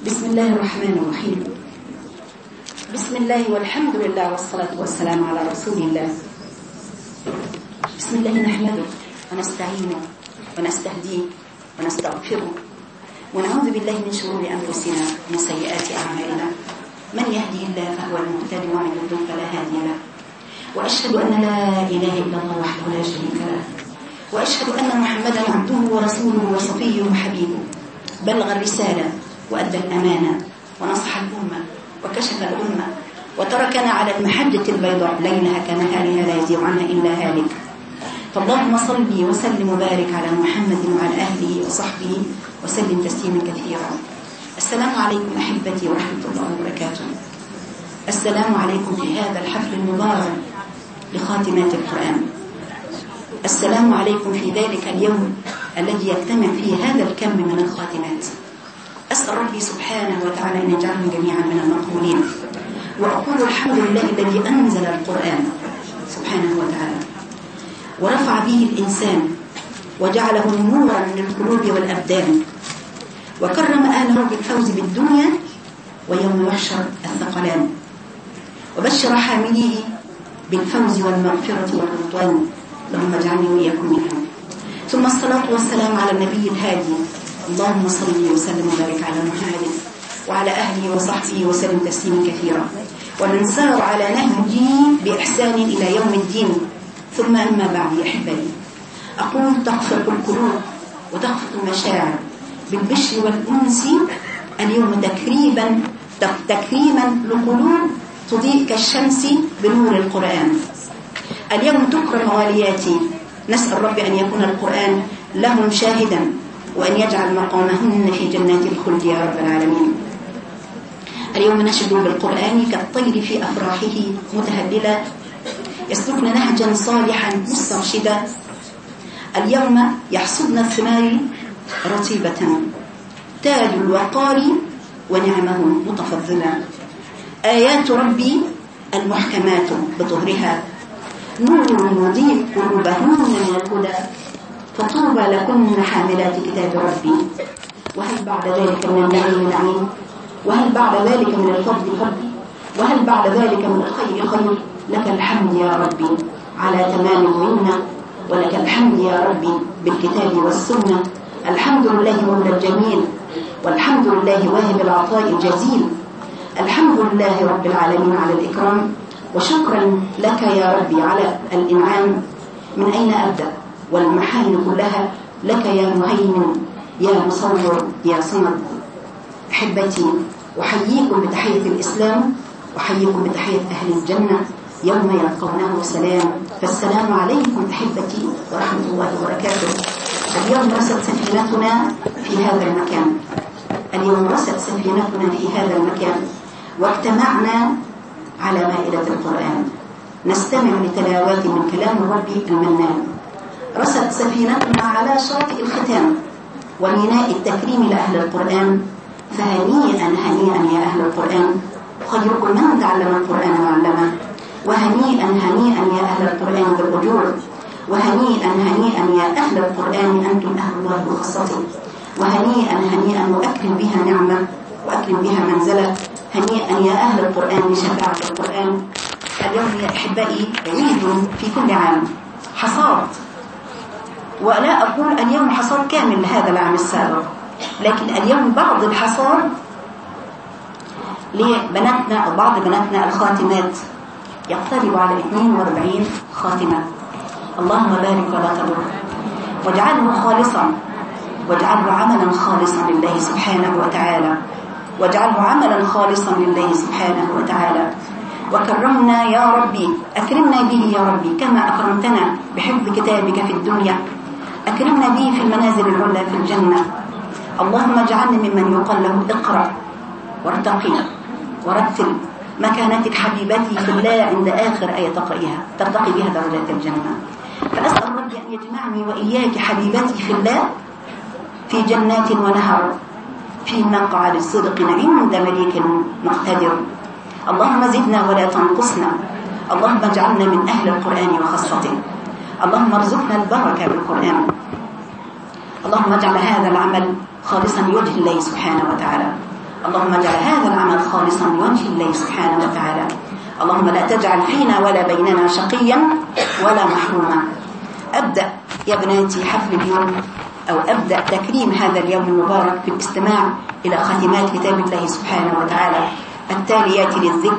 بسم الله الرحمن الرحيم. بسم الله والحمد لله والصلاة والسلام على رسول الله. بسم الله نحمده ونستعينه ونستهديه ونستغفره ونعوذ بالله من شرور أنفسنا ومن سيئات أعمالنا. من يهدي الله فهو المهتدي ومن يضلل فلا هادي له. وأشهد أن لا إله إلا الله وحده لا شريك له، وأشهد أن محمدا عبده ورسوله وصفيه وحبيبه، بلغ الرسالة وأدى الأمانة ونصح الأمة وكشف الأمة وتركنا على المحجة البيضاء ليلها كنهارها لا يزيغ عنها إلا هالك. فاللهم صل وسلم وبارك على محمد وعلى أهله وصحبه وسلم تسليما كثيرا. السلام عليكم أحبتي ورحمة الله وبركاته. السلام عليكم في هذا الحفل المبارك لخاتمات القرآن. السلام عليكم في ذلك اليوم الذي يجتمع فيه هذا الكم من الخاتمات. أسأل ربي سبحانه وتعالى أن يجعلهم جميعا من المقبولين، وأقول الحمد لله الذي أنزل القرآن سبحانه وتعالى ورفع به الإنسان وجعله نورا للقلوب والأبدان، وكرم أهله بالفوز بالدنيا ويوم يحشر الثقلان، وبشر حامليه بالفوز والمغفرة والرضوان. اللهم اجعلني وإياكم منهم. ثم الصلاة والسلام على النبي الهادي. اللهم صل وسلم وبارك على محمد وعلى أهله وصحبه وسلم تسليما كثيرا، ومن سار على نهجه بإحسان إلى يوم الدين. ثم أما بعد يا أحبائي، أقول تخفق القلوب وتخفق المشاعر بالبشر والأنس اليوم تكريما لقلوب تضيء كالشمس بنور القرآن. اليوم تكرم والياتي. نسأل ربي أن يكون القرآن لهم شاهدا، وأن يجعل مقامهن في جنات الخلد يا رب العالمين. اليوم نشد بالقرآن كالطير في أفراحه متهللا، يسلكن نهجا صالحا مسترشدا. اليوم يحصدن الثمار رطيبة، تاج الوقار ونعمه متفضلا. آيات ربي المحكمات بظهرها نور يضيء قلوبهن من الهدى، فطوبى لكن حاملات كتاب ربي. وهل بعد ذلك من النعيم نعيم، وهل بعد ذلك من الفضل فضل، وهل بعد ذلك من الخير خير. لك الحمد يا ربي على تمام المنة، ولك الحمد يا ربي بالكتاب والسنة. الحمد لله مولى الجميل، والحمد لله واهب العطاء الجزيل. الحمد لله رب العالمين على الإكرام، وشكرا لك يا ربي على الإنعام. من أين أبدأ؟ والمحامد كلها لك يا مهيمن يا مصور يا صمد. أحبتي، أحييكم بتحية الإسلام، أحييكم بتحية أهل الجنة يوم يلقونه سلام. فالسلام عليكم أحبتي ورحمة الله وبركاته. اليوم رست سفينتنا في هذا المكان، اليوم رست سفينتنا في هذا المكان، واجتمعنا على مائدة القرآن نستمع لتلاوات من كلام ربي المنان. رست سفينتنا على شاطئ الختام وميناء التكريم لأهل القرآن. فهنيئا هنيئا يا أهل القرآن، خيركم من تعلم القرآن وعلمه. وهنيئا هنيئا يا أهل القرآن بالأجور، وهنيئا هنيئا يا أهل القرآن أنتم أهل الله وخاصته. وهنيئا هنيئا وأكرم بها نعمة وأكرم بها منزلة. هنيئا يا أهل القرآن بشفاعة القرآن. اليوم يا أحبائي عيد في كل عام، حصاد، ولا أقول اليوم حصاد كامل لهذا العام السابق، لكن اليوم بعض الحصاد لبناتنا أو بعض بناتنا الخاتمات يقترب على 42 خاتمة. اللهم بارك ولا تضر، واجعله خالصا، واجعله عملا خالصا لله سبحانه وتعالى، واجعله عملا خالصا لله سبحانه وتعالى. وكرمنا يا ربي، أكرمنا به يا ربي كما أكرمتنا بحفظ كتابك في الدنيا، أكرمنا به في المنازل العلى في الجنة. اللهم اجعلنا ممن يقال له اقرأ وارتقي ورتل مكانتك حبيبتي في الله عند آخر آية تقرأيها ترتقي بها درجات الجنة. فأسأل ربي أن يجمعني وإياك حبيبتي في الله في جنات ونهر، في مقعد الصدق عند مليك مقتدر. اللهم زدنا ولا تنقصنا، اللهم اجعلنا من أهل القرآن وخاصته. اللهم ارزقنا البركة بالقرآن. اللهم اجعل هذا العمل خالصا لوجه الله سبحانه وتعالى. اللهم اجعل هذا العمل خالصا لوجه الله سبحانه وتعالى. اللهم لا تجعل فينا ولا بيننا شقيا ولا محروما. أبدأ يا بناتي حفل اليوم، أو أبدأ تكريم هذا اليوم المبارك بالاستماع إلى ختمات كتاب الله سبحانه وتعالى التاليات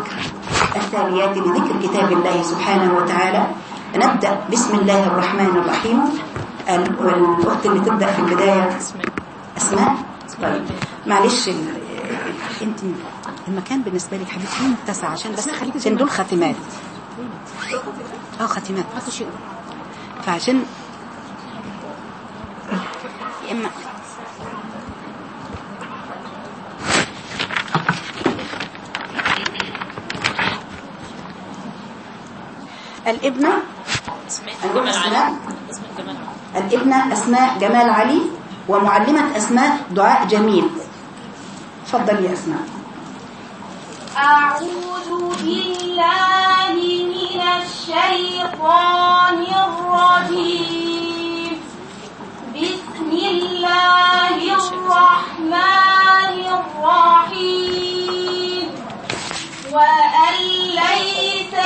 لذكر كتاب الله سبحانه وتعالى. نبدأ بسم الله الرحمن الرحيم. والوقت اللي تبدأ في البداية أسماء. طيب معلش انت المكان بالنسبة لي حبيبتي متسع عشان بس عشان دول ختمات. ختمات فعشان إما الابنة أسماء جمال علي، ومعلمة أسماء دعاء جميل. تفضل يا أسماء. أعوذ بالله من الشيطان الرجيم. بسم الله الرحمن الرحيم. وأن ليس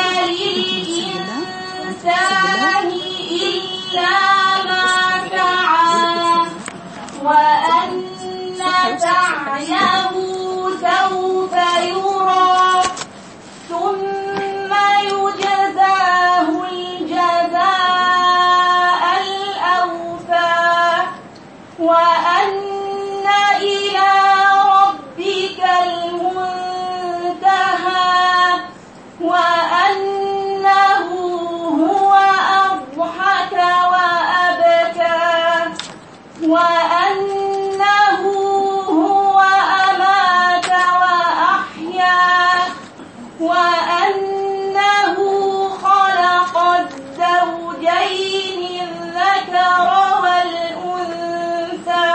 للإنسان إلا ما سعى وأن سعيه سوف يرى ثم يجزاه الجزاء الأوفى وأن إلى ربك المنتهى وأنه هو أضحك وأبكى وأنه هو أمات وأحيا وأنه خلق الزوجين الذكر والأنثى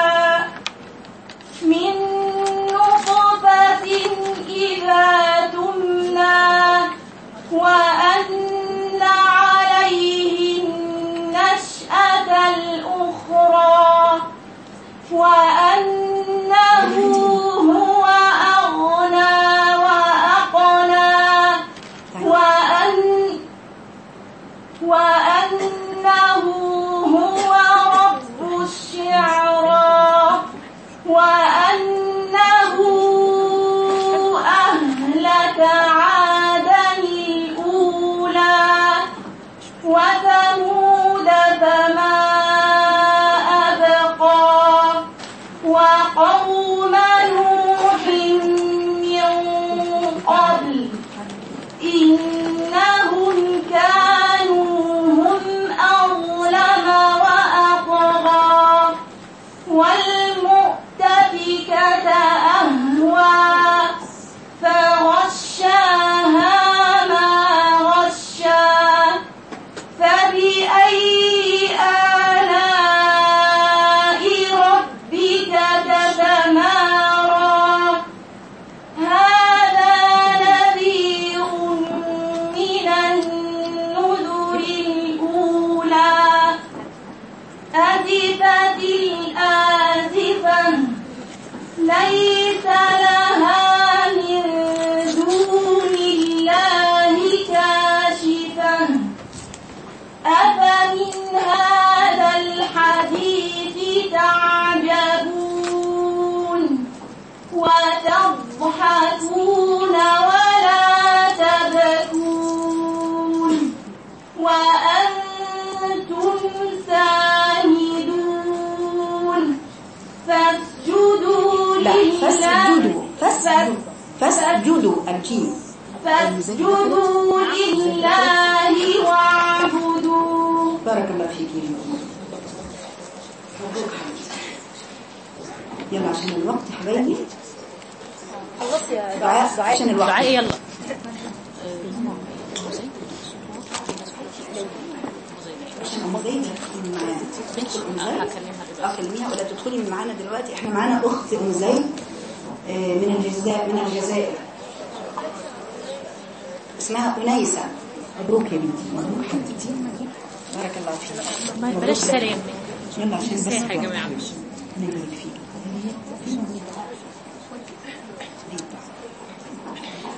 من نطفة إذا تمنى وأن عليه النشأة الأخرى وأنه هو أغنى وأقنى وأنه هو رب الشعرى وأنه أهلك عادا الأولى وثمود فما أبقى وقوم نوح من قبل إنهم كانوا هم أظلم وأطغى والمؤتفكة أهوى فغشاها ما غشى فبأي آلاء ربك تتمارى هذا نذير من النذر الأولى أزفت الآزفة ليس لها من دون الله كاشفة أفمن هذا الحديث تعجبون وتضحكون ولا تبكون وأنتم سامدون فاسجدوا فاسجدوا الجيم فاسجدوا لله واعبدوا. بارك الله فيك. يلا عشان الوقت حبايبي. خلص يا دعاء عشان الوقت. دعاء يلا. أكلميها ولا تدخلي معانا دلوقتي. احنا معانا أخت أم زيد من الجزائر اسمها أنيسة. مبروك يا بنتي. مبروك حبيبتي. بارك الله فيك. ما بلاش سلام. يلا عشان بس يا جماعة. نبارك فيك.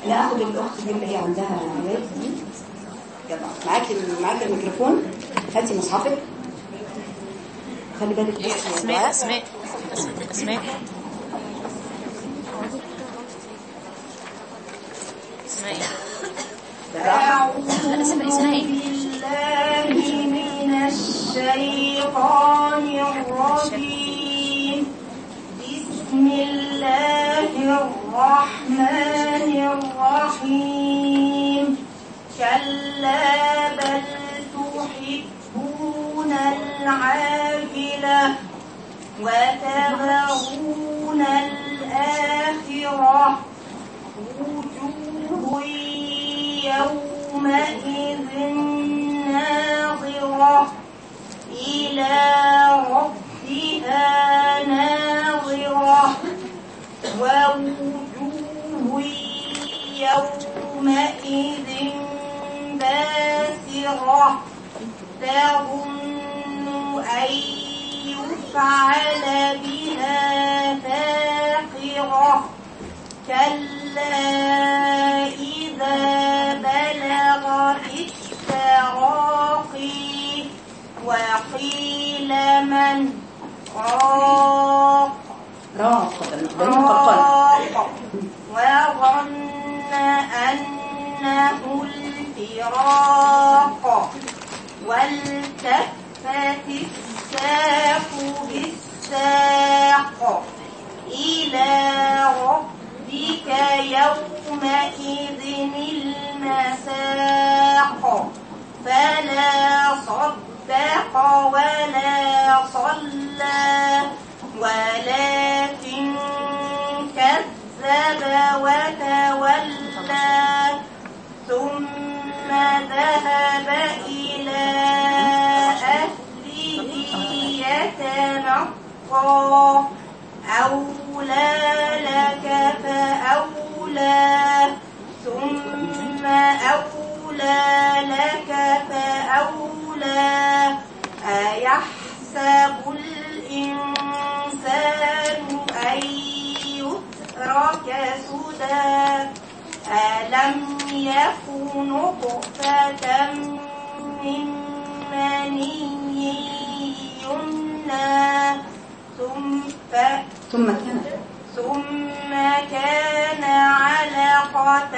لا اخد الاخت دي اللي هي عندها علاج دي. يلا معاكي الميكروفون، هاتي مصحفك. خلي بالك بس اسماء أعوذ بالله من الشيطان الرجيم. بسم الله الرحمن الرحيم. كلا بل تحبون العاجلة وتذرون الآخرة. وجوه يومئذ ناظرة إلى ربها ناظرة. ووجوه يومئذ باسرة تظن أن يفعل بها فاقرة. كلا إذا بلغت التراقي وقيل من راق وظن أنه الفراق. والتفت الساق بالساق إلى ربك يومئذ المساق. فلا صدق ولا صلى ولكن كذب وتولى. ثم ذهب إلى أهله يتمطى. أولى لك فأولى ثم أولى لك فأولى. أيحسب الإنسان أن يترك سدى. ألم يكن نطفة من مني يمنى ثم كان علقة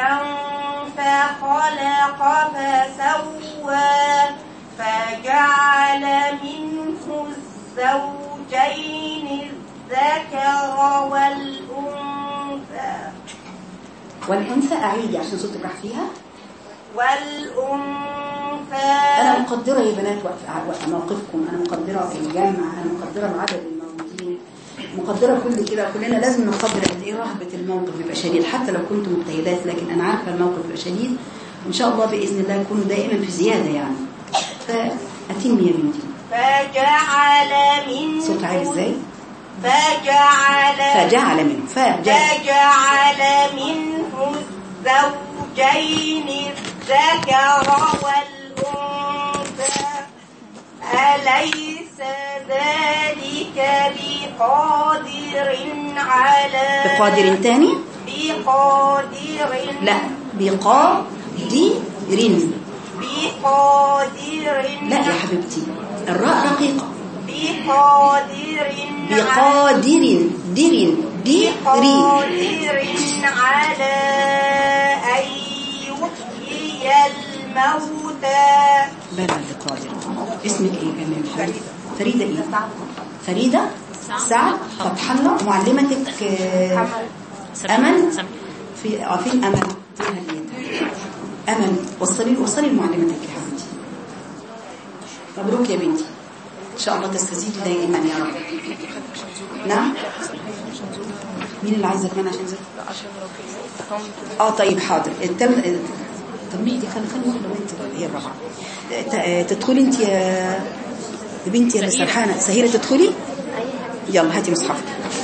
فخلق فسوى فجعل منه الزوجين الذكر والأنثى. أعيدي عشان صوتك راح فيها. والأنثى. أنا مقدرة يا بنات وقف موقفكم، أنا مقدرة الجامعة، أنا مقدرة العدد الموجودين، مقدرة كل كده. كلنا لازم نقدر قد إيه رهبة الموقف بيبقى شديد، حتى لو كنتم مجتهدات، لكن أنا عارفة الموقف بيبقى شديد. وإن شاء الله بإذن الله يكونوا دائما في زيادة يعني. فأتمي يا بنتي. فجعل منه صوت عالي إزاي؟ فجعل منه الزوجين الذكر والأنثى. أليس ذلك بقادر على تاني؟ بقادر لا بقادر. لا يا حبيبتي الراء رقيقة. بقادر على أن يحيي الموتى. بلى بقادر. اسمك ايه كمان؟ فريدة ايه؟ فريدة سعد فتح الله. معلمتك أمل فين أمل؟ أمل وصلي لمعلمتك يا حبيبتي. مبروك يا بنتي، إن شاء الله تستزيد دائما يا رب. نعم. مين اللي عايزة كمان عشان زي؟ طيب حاضر. طب مهدي خلي واحدة وانت هي الرابعة. تدخلي انت يا بنتي يا سرحانة. سهيرة تدخلي. يلا هاتي مصحفك.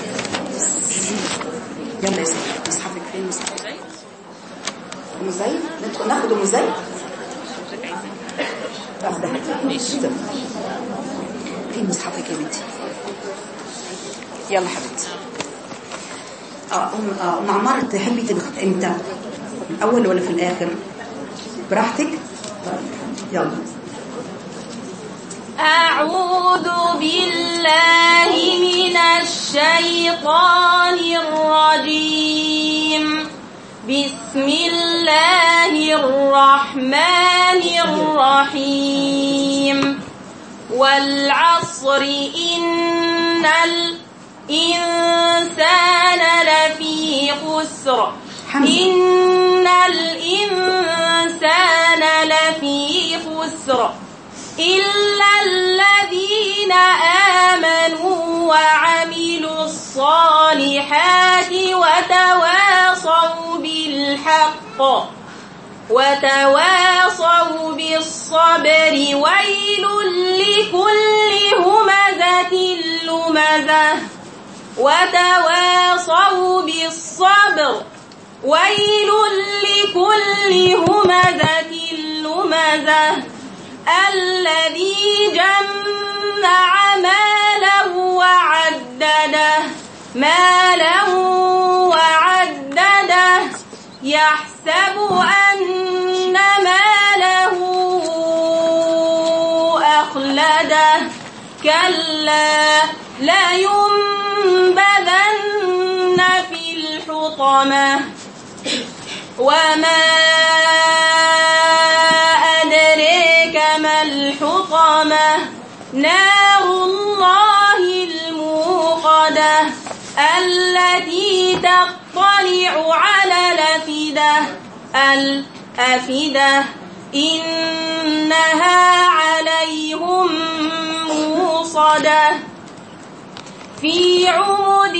يلا يا سهيرة مصحفك فين؟ مصحفك مزاي. ندخل ناخده مزاي. فين مصحفك يا بنتي؟ يلا حبيبتي. أم عمار تحبي امتى؟ الأول ولا في الآخر؟ براحتك. يلا. أعوذ بالله من الشيطان الرجيم. بسم الله الرحمن الرحيم. والعصر إن الإنسان لفي خسر. إن الإنسان لفي خسر إلا الذين آمنوا وعملوا الصالحات وتواصوا بالحق وتواصوا بالصبر. ويل لكل همزة لمزة وتواصوا بالصبر. ويل لكل همزة لمزة الذي جمع ماله وعدده. ماله وعدده يحسب أن ماله أخلده. كلا لينبذن في الحطمة. وما أدريك ما الحطمة. نار الله الموقدة التي تطلع على الأفئدة. إنها عليهم موصدة في عمد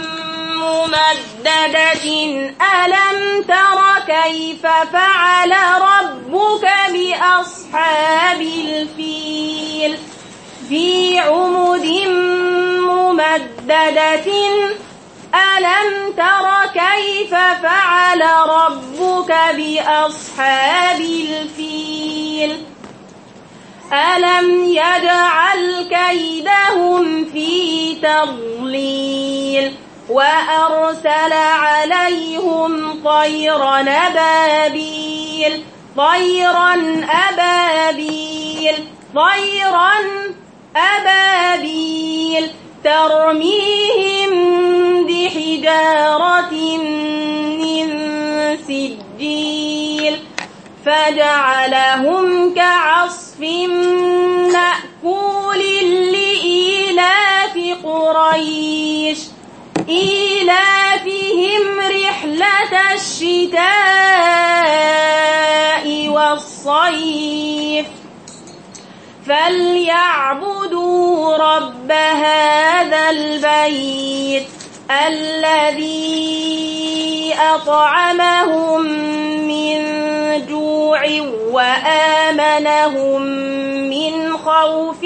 ممددة. ألم تر كيف فعل ربك بأصحاب الفيل. في عمد ممددة. ألم تر كيف فعل ربك بأصحاب الفيل. ألم يجعل كيدهم في تضليل. وأرسل عليهم طيرا أبابيل. طيرا أبابيل. طيرا أبابيل ترميهم بحجارة من سجيل فجعلهم كعصف مأكول. لإيلاف قريش إيلافهم رحلة الشتاء والصيف فليعبدوا رب هذا البيت الذي أطعمهم من جوع وآمنهم من خوف.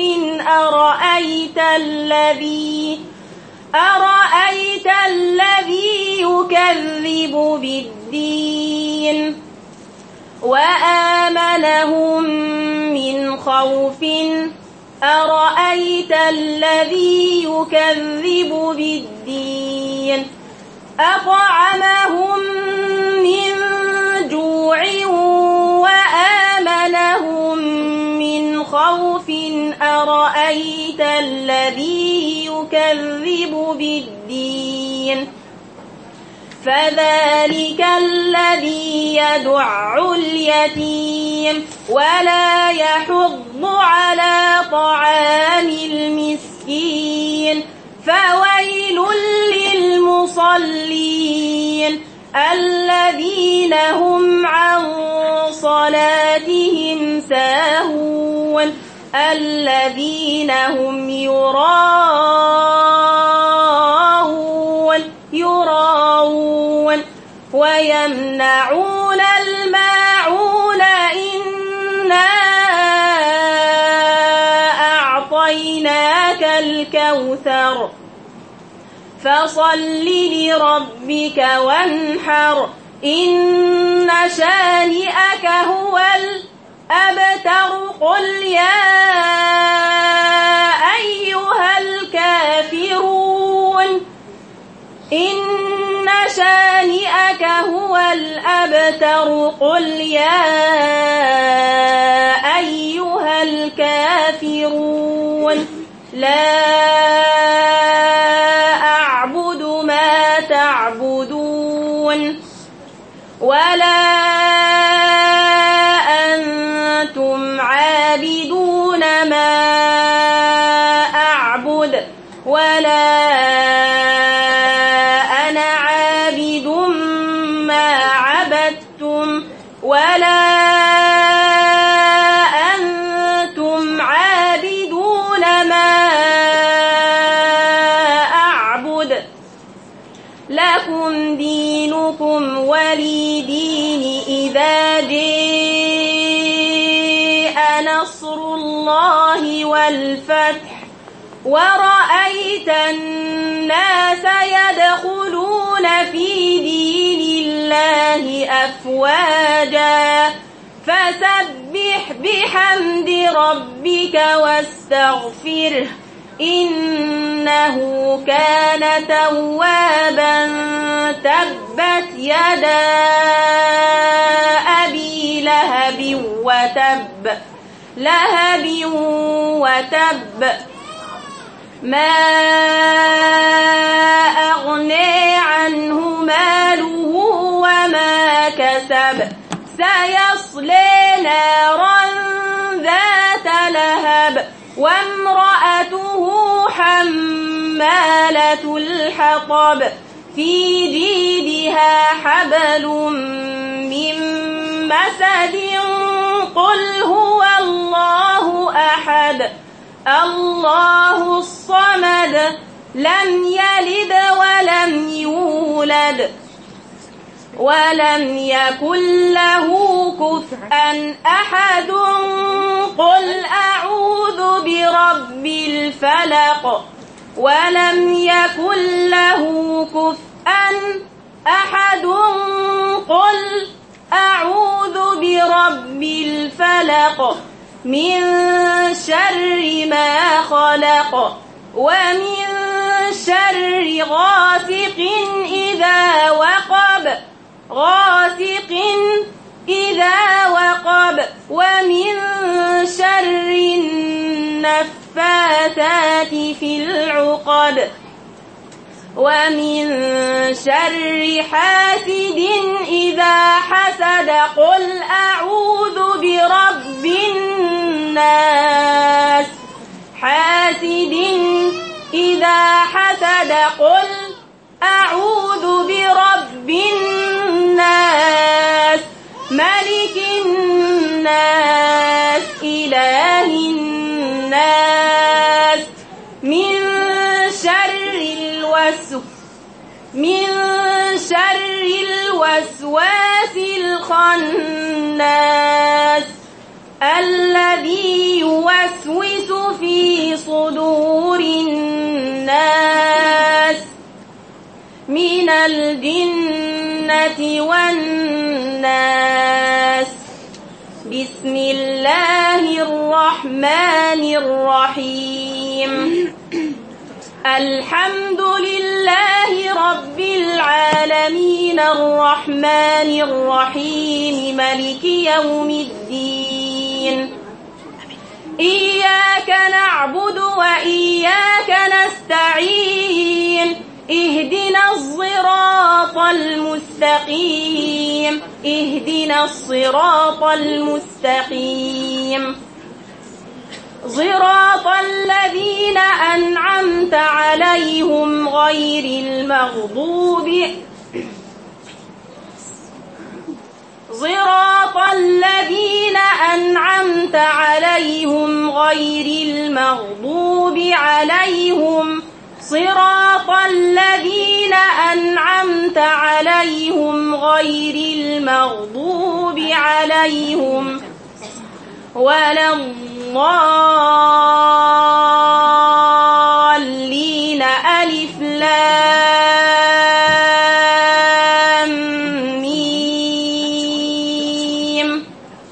أرأيت الذي يكذب بالدين وآمنهم من خوف. أرأيت الذي يكذب بالدين أطعمهم من جوع وآمنهم من خوف. أرأيت الذي يكذب بالدين فذلك الذي يدع اليتيم ولا يحض على طعام المسكين. فويل للمصلين الذين هم عن صلاتهم ساهون الذين هم يراءون ويمنعون الماعون. إنا أعطيناك الكوثر فصل لربك وانحر إن شانئك هو الأبتر. قل يا أيها الكافرون إن شانئك شانئك هو الأبتر قل يا أيها الكافرون لا أعبد ما تعبدون ولا أنتم عابدون ما أعبد ولا أنا عابد ما عبدتم ولا أنتم عابدون ما أعبد لكم دينكم ولي دين إذا جاء نصر الله والفتح ورأيت الناس يدخلون في دين الله أفواجا فسبح بحمد ربك واستغفره إنه كان توابا تبت يدا أبي لهب وتب ما أغني عنه ماله وما كسب سيصلي نارا ذات لهب وامرأته حمالة الحطب في جيدها حبل من مسد قل هو الله أحد الله الصمد لم يلد ولم يولد ولم يكن له كفءا أحد قل أعوذ برب الفلق ولم يكن له كفءا أحد قل أعوذ برب الفلق من شر ما خلق ومن شر غاسق إذا وقب ومن شر النفاثات في العقد ومن شر حاسد إذا حسد قل أعوذ برب الناس حاسد إذا حسد قل أعوذ برب الناس ملك الناس إله الناس من شر الوسواس الخناس الذي يوسوس في صدور الناس من الجنة والناس بسم الله الرحمن الرحيم الحمد لله رب العالمين الرحمن الرحيم مالك يوم الدين إياك نعبد وإياك نستعين اهدنا الصراط المستقيم صراط الذين أنعمت عليهم غير المغضوب عليهم صراط الذين أنعمت عليهم غير المغضوب عليهم ولا الضالين ألف لام ميم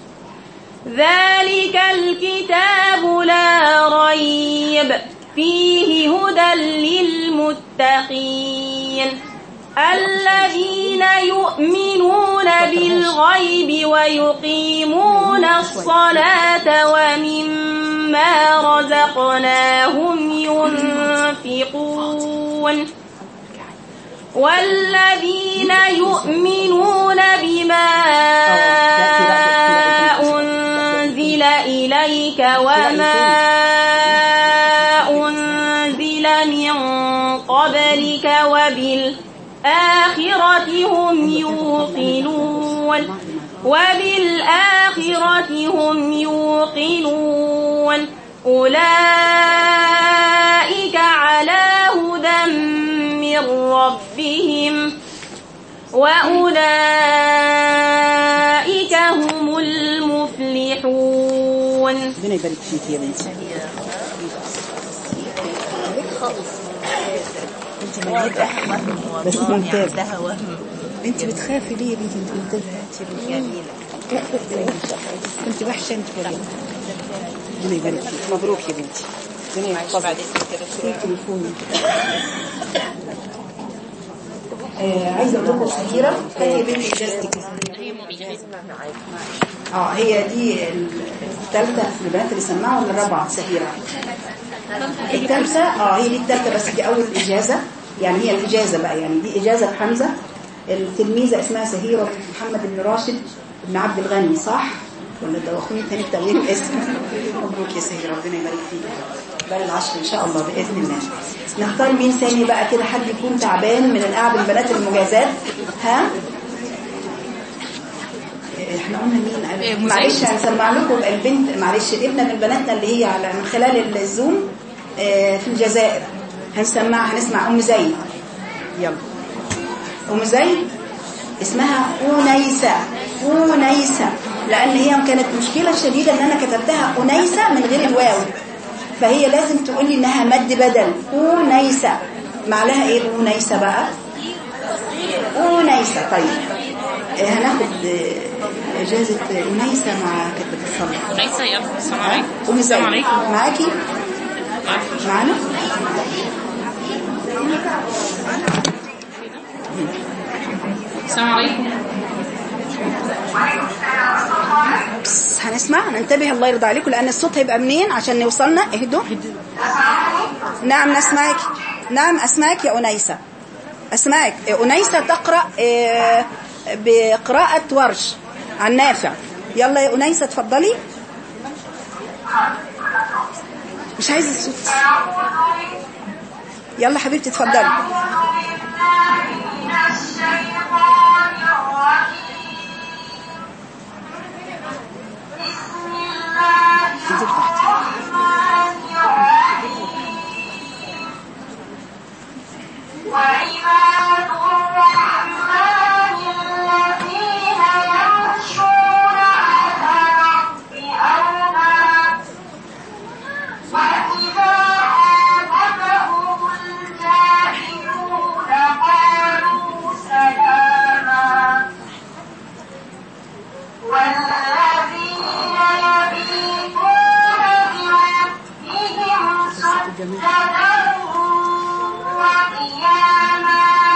ذلك الكتاب لا ريب فيه هدى للمتقين الذين يؤمنون بالغيب ويقيمون الصلاة ومما رزقناهم ينفقون والذين يؤمنون بما أنزل إليك وما أنزل من قبلك وبالآخرة هم يوقنون أولئك على هدى من ربهم وأولئك هم المفلحون. ربنا يبارك فيك يا بنتي. انت مجيدة بس ممتازة. انت بتخافي ليه يا بنتي؟ انت ممتازة. انت وحشة انت كمان. ربنا يبارك فيك. مبروك يا بنتي. ربنا يحفظك. تليفوني. عايزة اقول لكم سهيرة. هي بنتي اجازتك. هي دي الثالثة في البنات اللي سمعوا ولا الرابعة؟ سهيرة الثالثة. هي دي الثالثة بس دي أول إجازة، يعني هي الإجازة بقى، يعني دي إجازة حمزة. التلميذة اسمها سهيرة محمد بن راشد بن عبد الغني، صح؟ ولا ده أخوي تاني تغيير الاسم؟ مبروك يا سهيرة، ربنا يبارك فيك. بقى العشر إن شاء الله بإذن الله. نختار مين ثاني بقى كده، حد يكون تعبان من القعد البنات المجازات؟ ها؟ احنا قلنا مين؟ معلش هنسمع لكم البنت، معلش ابنة من بناتنا اللي هي على من خلال الزوم في الجزائر، هنسمع أم زيد. يلا أم زيد اسمها أنيسة. لأن هي كانت مشكلة شديدة ان انا كتبتها أنيسة من غير الواو، فهي لازم تقولي انها مد بدل أنيسة. معناها ايه أنيسة بقى؟ أنيسة. طيب هناخد إجازة أنيسة مع كتبة الصلاة. أنيسة يلا. السلام عليكم. السلام عليكم. معاكي؟ معانا؟ السلام عليكم. بس هنسمع، ننتبه الله يرضى عليكم لأن الصوت هيبقى منين عشان نوصلنا. اهدوا. نعم نسمعك. نعم أسمعك يا أنيسة. أسمعك. أنيسة تقرأ بقراءة ورش عن نافع. يلا يا أنيسة تفضلي. مش عايزة الصوت. يلا حبيبتي تفضلي. وعباد الرحمن الذين يمشون على الأرض هونا وإذا خاطبهم الجاهلون قالوا سلاما والذين يبيتون لربهم سجدا وقياما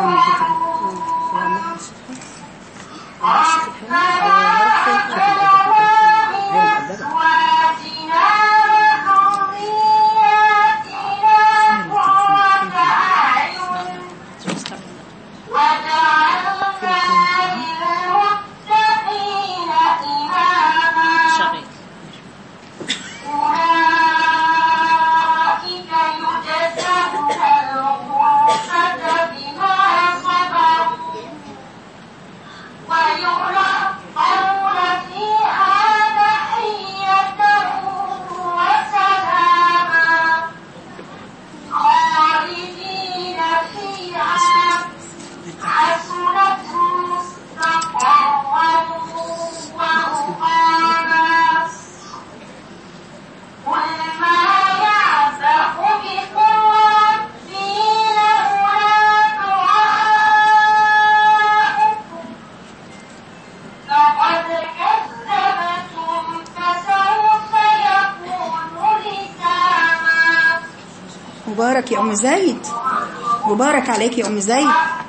مبارك يا أم زيد، مبارك عليك يا أم زيد.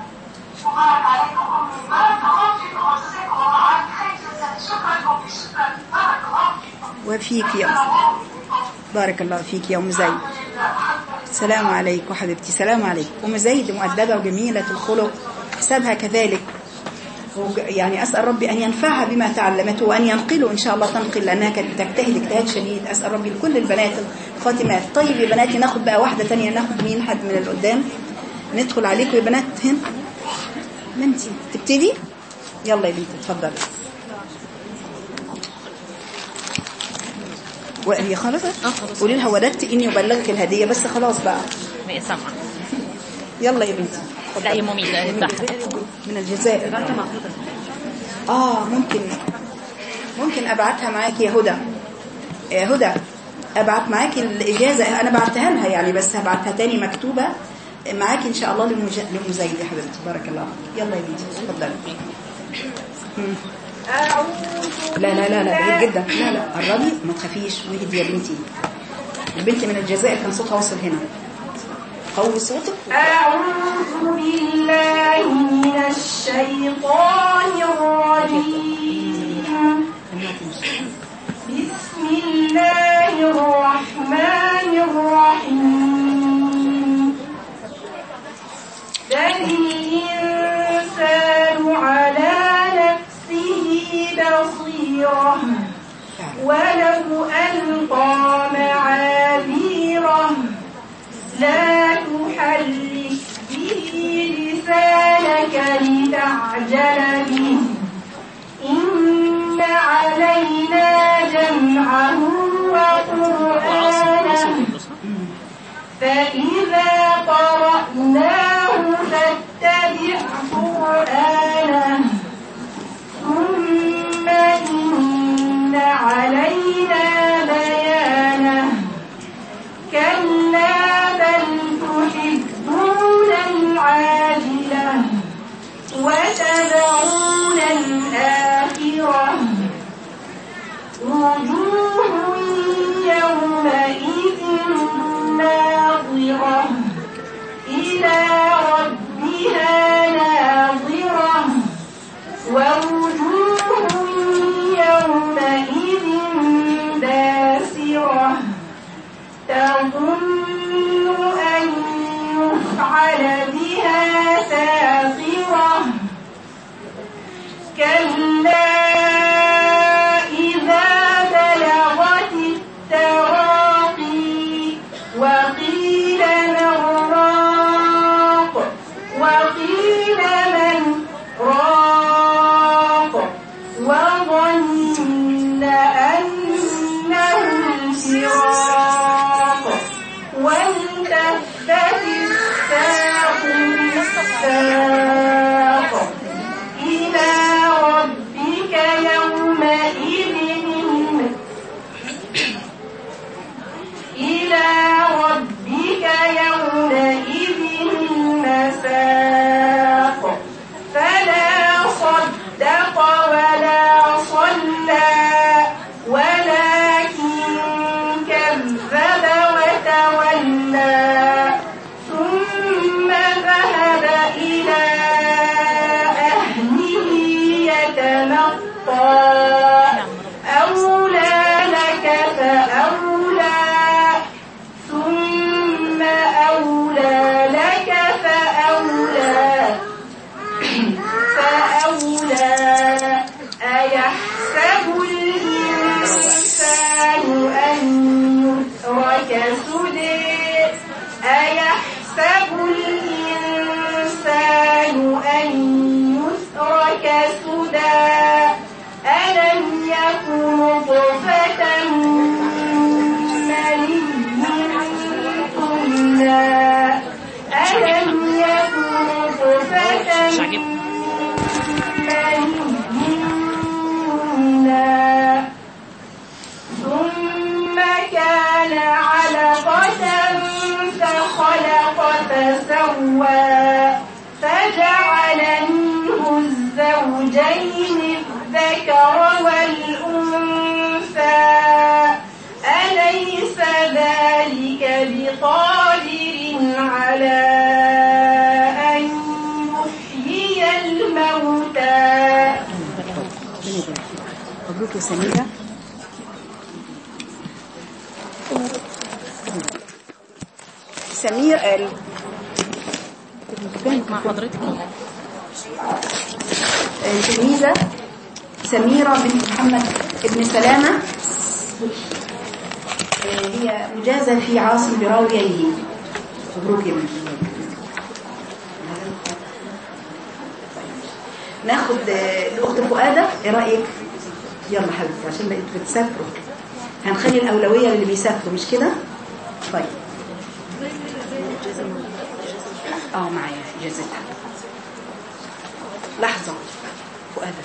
وفيك يا أم، بارك الله فيك يا أم زيد. السلام عليكم حبيبتي، سلام عليكم. أم زيد مؤدبة وجميلة الخلق، حسابها كذلك، يعني أسأل ربي أن ينفعها بما تعلمته وأن ينقله إن شاء الله تنقل، لأنها كانت بتجتهد اجتهاد شديد. أسأل ربي لكل البنات الخاتمات. طيب يا بناتي ناخد بقى واحدة تانية، ناخد مين حد من القدام ندخل عليكم يا بنات؟ هنا بنتي تبتدي، يلا يا بنتي اتفضلي. وهي خلصت؟ قولي لها وددت إني أبلغك الهدية بس، خلاص بقى سامعة. يلا يا بنتي. لا يا مامي من الجزائر. ممكن ابعتها معاكي يا هدى. يا هدى ابعت معاكي الاجازه، انا بعتها لها يعني، بس هبعتها تاني مكتوبه معاكي ان شاء الله لأم زيد يا حبيبتي. بارك الله. يلا يا بنتي اتفضلي. لا لا لا لا بعيد جدا، لا لا قربي ما تخافيش، واهدي يا بنتي. البنت من الجزائر كان صوتها وصل هنا، قوي صوتك. أعوذ بالله من الشيطان الرجيم. بسم الله الرحمن الرحيم. بل الإنسان على نفسه بصيرة ولو ألقى معاذيره لا تحرك به لسانك لتعجل به إن علينا جمعه وقرآنه فإذا قرأناه فاتبع قرآنه ثم إن علينا بيانه كلا بل تحبون العاجلة وتذرون الآخرة وجوه يومئذ ناظرة إلى سدى ألم يكن نطفة من مني يمنى ألم يكن نطفة من مني يمنى ثم كان علقة فخلق فسوى فجعل منه الزوجين الذكر والأنثى أليس ذلك بقادر على أن يحيي الموتى. مبروك يا سميرة. سمير قال مع حضرتك تلميذة سميرة بنت محمد ابن سلامة، هي مجازة في عاصم براويه. مبروك يا بنت. ناخد الأخت فؤادة، ايه رأيك؟ يلا حبيبتي عشان بقيتوا بتسافروا، هنخلي الأولوية للي بيسافروا مش كده؟ طيب معايا جازتها. لحظة فؤادة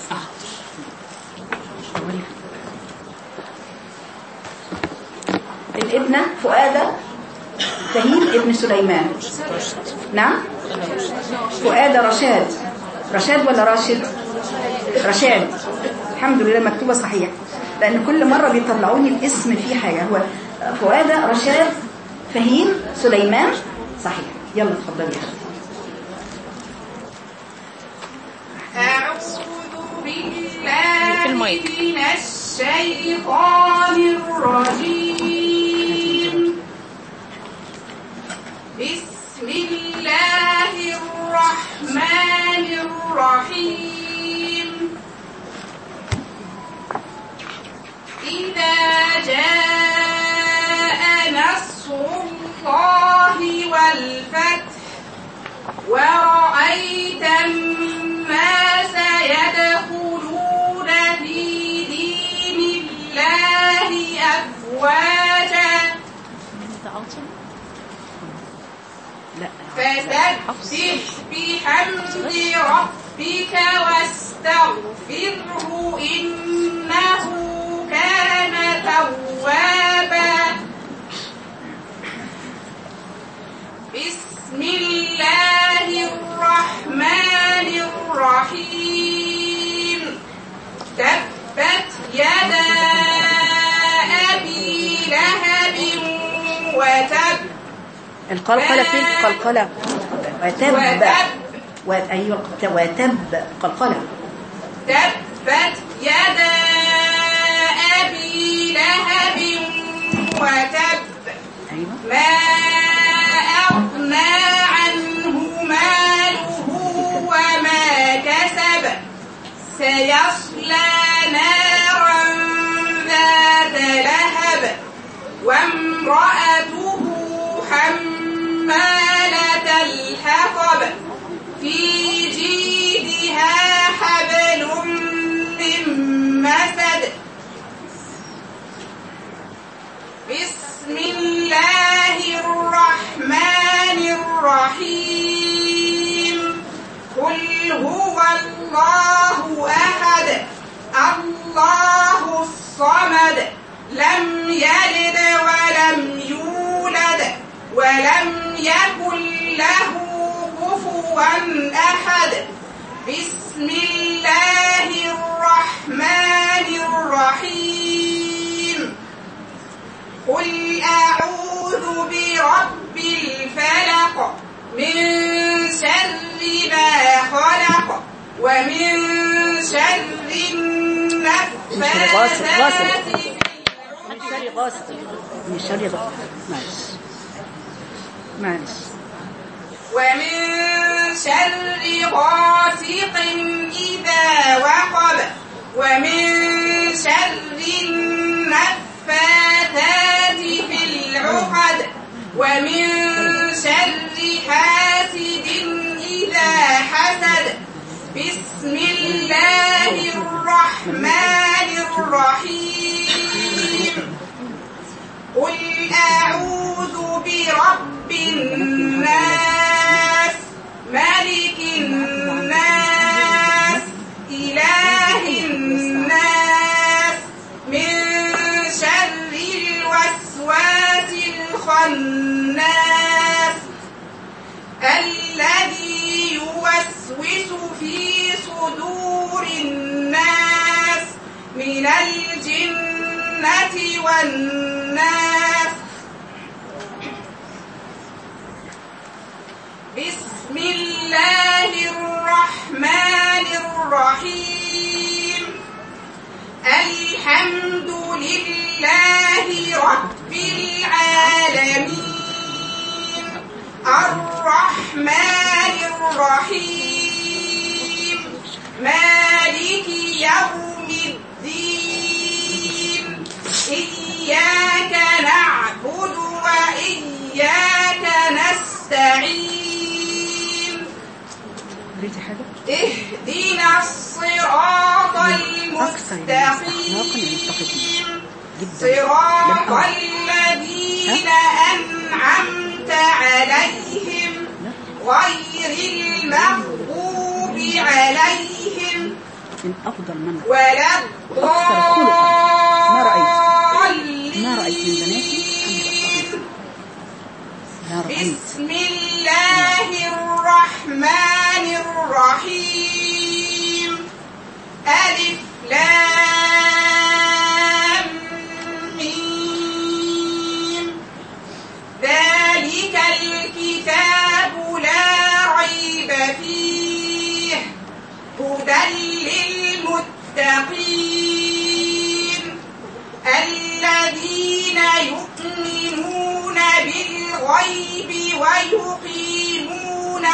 الابنة فؤادة فهيم ابن سليمان. نعم فؤادة رشاد ولا راشد؟ رشاد. الحمد لله مكتوبة صحيح، لأن كل مرة بيطلعوني الاسم فيه حاجة. هو فؤادة رشاد فهيم سليمان صحيح. يلا اتفضلي يا حبيبتي. أعوذ بالله من الشيطان الرجيم. بسم الله الرحمن الرحيم. إذا جاء نصر الله والفتح ورأيت الناس يدخلون في دين الله أفواجا فسبح بحمد ربك واستغفره إنه كان توابا. بسم الله الرحمن الرحيم. تبت يدا أبي لهب وتب. القلقلة فين؟ القلقلة وتب. أيوة وتب قلقلة. تبت يدا أبي لهب وتب. أيوة. ما أغنى عنه ماله وما كسب سيصلى نارا ذات لهب وامرأته حمالة الحطب في جيدها حبل من مسد. بسم الله الرحمن الرحيم. قل هو الله أحد الله الصمد لم يلد ولم يولد ولم يكن له كفوا أحد. بسم الله الرحمن الرحيم. قل أعوذ برب الفلق من شر ما خلق ومن شر النفاثات من شر معلش ومن شر غاسق إذا وقب ومن شر النفاثات في العقد ومن شر حاسد إذا حسد. بسم الله الرحمن الرحيم قل أعوذ برب الناس ملك الناس إله الناس من شر الوسواس الخناس الذي يوسوس في صدور الناس من الجنة والناس بسم الله الرحمن الرحيم الحمد لله رب العالمين الرحمن الرحيم مالك يوم الدين إياك نعبد وإياك نستعين اهدنا الصراط المستقيم صراط الذين أنعمت عليهم غير المغضوب عليهم ولا الضالين بسم الله الرحمن الرحيم ألف لام ميم ذلك الكتاب لا ريب فيه هدى للمتقين الذين يؤمنون بالغيب ويقيمون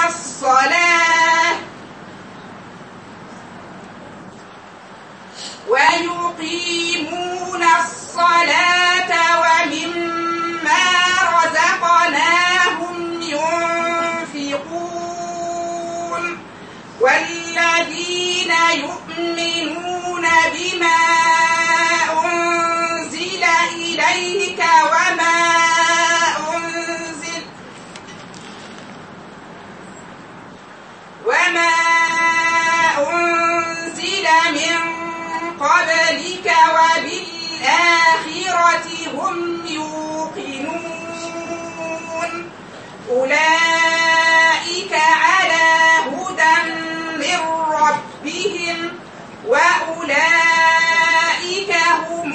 الصلاة ومما رزقناهم ينفقون والذين يؤمنون بما أنزل إليك وما أنزل من قبلك وبالآخرة هم يوقنون أولئك على هدى من ربهم وأولئك هم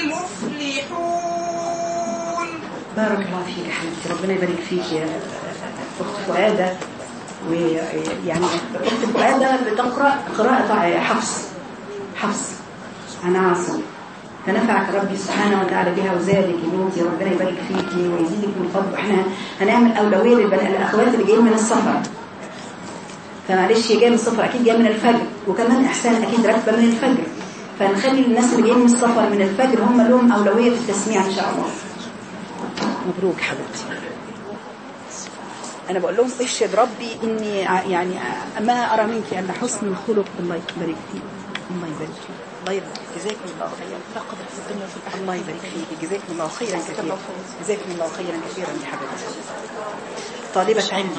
المفلحون. بارك الله فيك يا حبيبتي، ربنا يبارك فيك يا أخت فؤادة. ويعني أخت فؤادة بتقرأ قراءة حفص عن عاصم، فنفعك ربي سبحانه وتعالى بها وزادك يا بنتي، ربنا يبارك فيكي ويزيدك من فضله. احنا هنعمل أولوية للأخوات اللي جايين من السفر، فمعلش هي جايه من السفر اكيد جايه من الفجر، وكمان احسان اكيد راكبه من الفجر، فنخلي الناس اللي جايين من السفر من الفجر هم لهم أولوية في التسميع إن شاء الله. مبروك حبيبتي. أنا بقول لهم اشهد ربي إني يعني ما أرى منك أن حسن الخلق. الله يبارك فيك، الله يبارك فيك، الله يبارك فيك، جزاكم الله خيرا. فقدر في الدنيا وفي الآخرة. الله يبارك فيك، جزاكم الله خيرا كثيرا، جزاكم الله خيرا كثيرا يا حبيبتي. طالبة علم،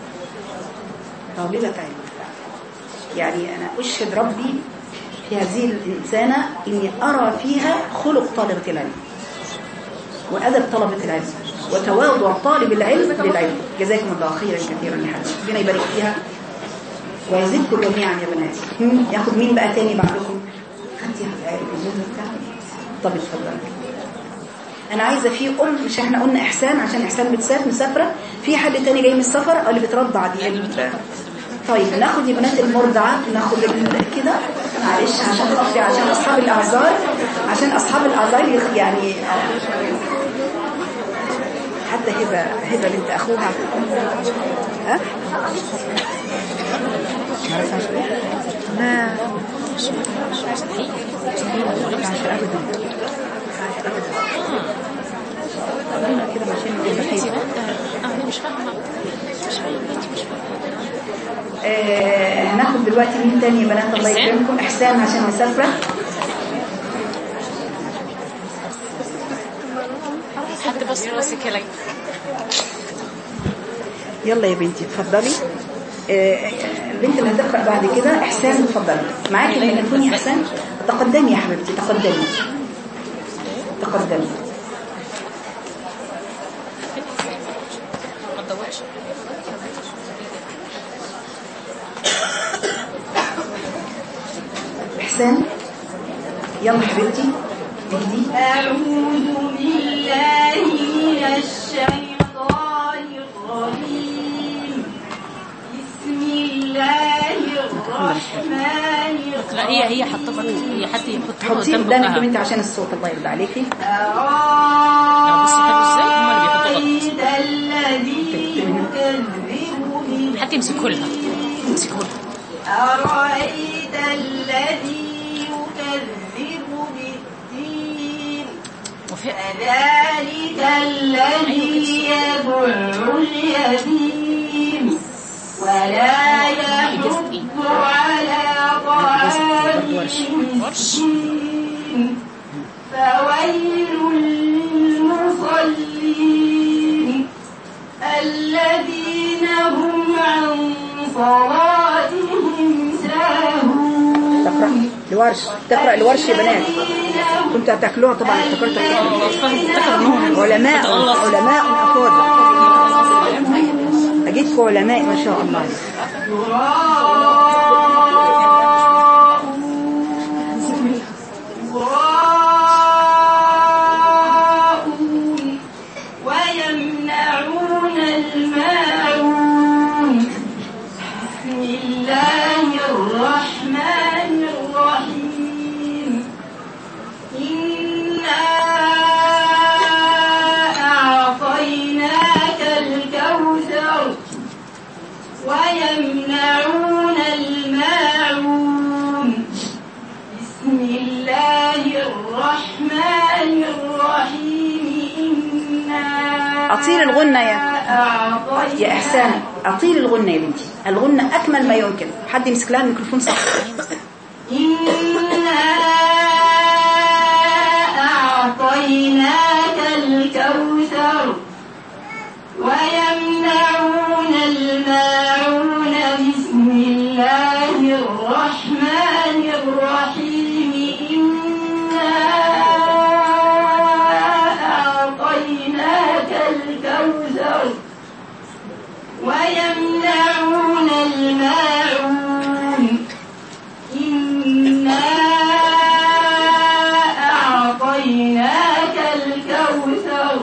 طالبة علم. يعني أنا أشهد ربي في هذه الإنسانة إني أرى فيها خلق طالبة العلم وأدب طلبة العلم وتواضع طالب العلم للعلم. جزاكم الله خيرا كثيرا يا حبيبتي، ربنا يبارك فيها ويزيدكم جميعا يا بنات. ياخد مين بقى تاني بعدكم؟ خدتي الجزء بتاعك؟ طب اتفضلي. انا عايزه في مش احنا قلنا احسان عشان احسان مسافره، في حد تاني جاي من السفر او اللي بترضع دي؟ طيب ناخد يا بنات المرضعه، ناخد كده معلش عشان خاطري، عشان اصحاب الاعذار، عشان اصحاب الاعذار يعني حتى هبه بنت اخوها ها لا مش ابدا كده ماشيين انا مش فاهمه هناخد دلوقتي مين تاني يا بنات؟ الله يكرمكم. احسان عشان مسافره. حتى بس راسك يا ليلى. يلا يا بنتي اتفضلي. البنت اللي هتقرأ بعد كده احسان، اتفضلي معاكي الميكروفون يا احسان. تقدمي يا حبيبتي، تقدمي تقدمي. احسان يلا حبيبتي اهدي. أعوذ بالله من الشيطان الرجيم. بسم الله الرحمن الرحيم. لا هي حطها، هي حتى يحطها حطي قدام قدامك بقها. يا بنتي عشان الصوت. الله يرضى عليكي. لا بصي حلو ازاي، هم اللي بيحطوا غلط. الذي يكذب حتى يمسكوا لها، يمسكوا لها. أرأيت الذي يكذب بالدين فذلك الذي يدعو اليتيم ولا يحض على طعام المسكين فويل للمصلين الذين هم عن صلاتهم ساهون. تقرأ لورش يا بنات. كنت هتاكلوها طبعا، افتكرت علماء أفاضل. أجيبكم علماء ما شاء الله. ويمنعون الماعون. بسم الله الرحمن الرحيم. إنا أعطيناك الكوثر ويمنعون الماعون. بسم الله الرحمن الرحيم. إنا أطيل الغنة يا إحسان، أطيل الغنة يا بنتي. الغنة أكمل ما يمكن. حد يمسك لها الميكروفون صح. إنا أعطيناك الكوثر ويمنعون الماعون. بسم الله الرحمن الرحيم. إنا أعطيناك الكوثر ويمنعون الماعون. إنا أعطيناك الكوثر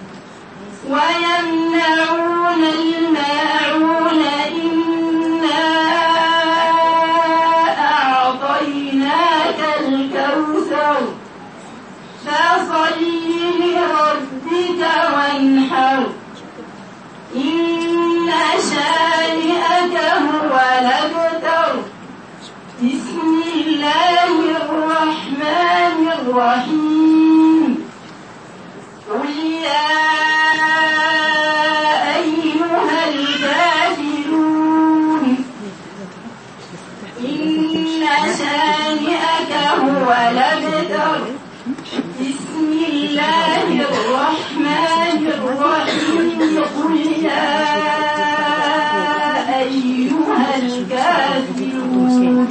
ويمنعون الماعون. إنا أعطيناك الكوثر فصل لربك وانحر. إن شانئك هو الأبتر. بسم الله الرحمن الرحيم. قل يا أيها الكافرون إن شانئك هو الأبتر. بسم الله الرحمن الرحيم. قل يا أيها الكافرون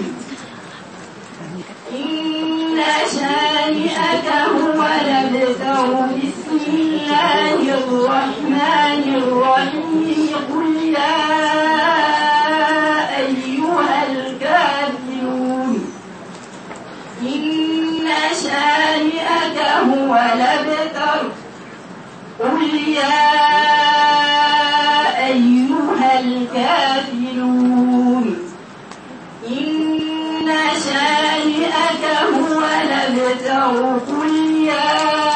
إن شانئك هو الأبتر. بسم الله الرحمن الرحيم. قل يا أيها الكافرون إن شانئك هو الأبتر. قل يا أيها الكافرون إن شانئك هو الأبتر. قل يا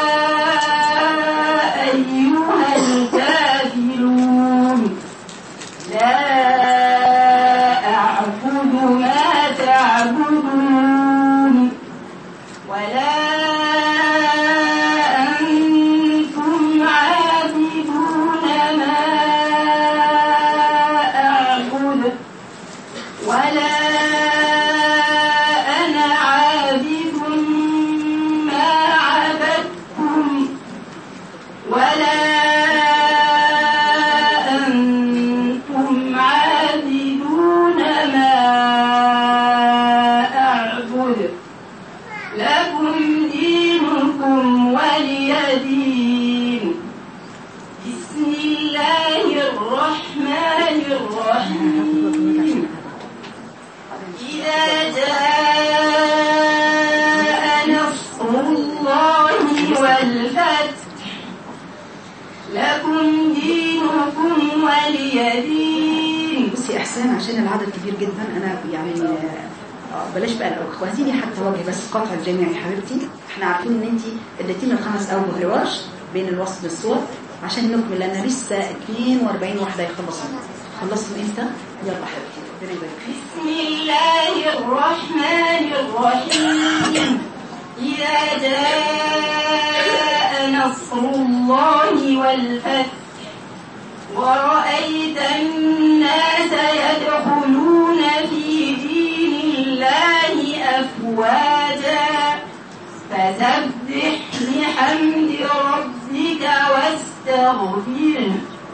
أيها الكافرون لا أعبد ما تعبدون ولا أنتم عابدون ما أعبد ولا إذا جاء نصر الله والفتح لكم دينكم ولي دين. بصي إحسان، عشان العدد كبير جدا أنا يعني بلاش بقى الأوقات، وهذه حتى وجه بس قطع الجميع يا حبيبتي. احنا عارفين ان انت اديتينا الخمس اوجه لورش بين الوصف بالصور عشان نكمل، لان لسه 42 واحده يخلصوا. خلصتوا امتى؟ يلا حبيبتي ربنا يبارك فيك. بسم الله الرحمن الرحيم. إذا جاء نصر الله والفتح ورأيت الناس يدخلون في دين الله أفواجا فسبح بحمد ربك واستغفره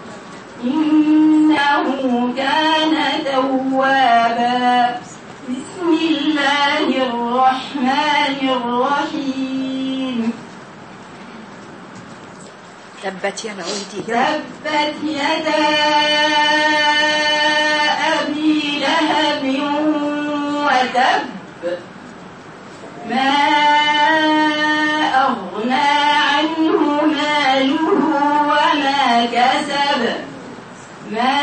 إنه كان توابا. بسم الله الرحمن الرحيم. تبت يدا أبي لهب وتب ما أغنى عنه ماله وما كسب. ما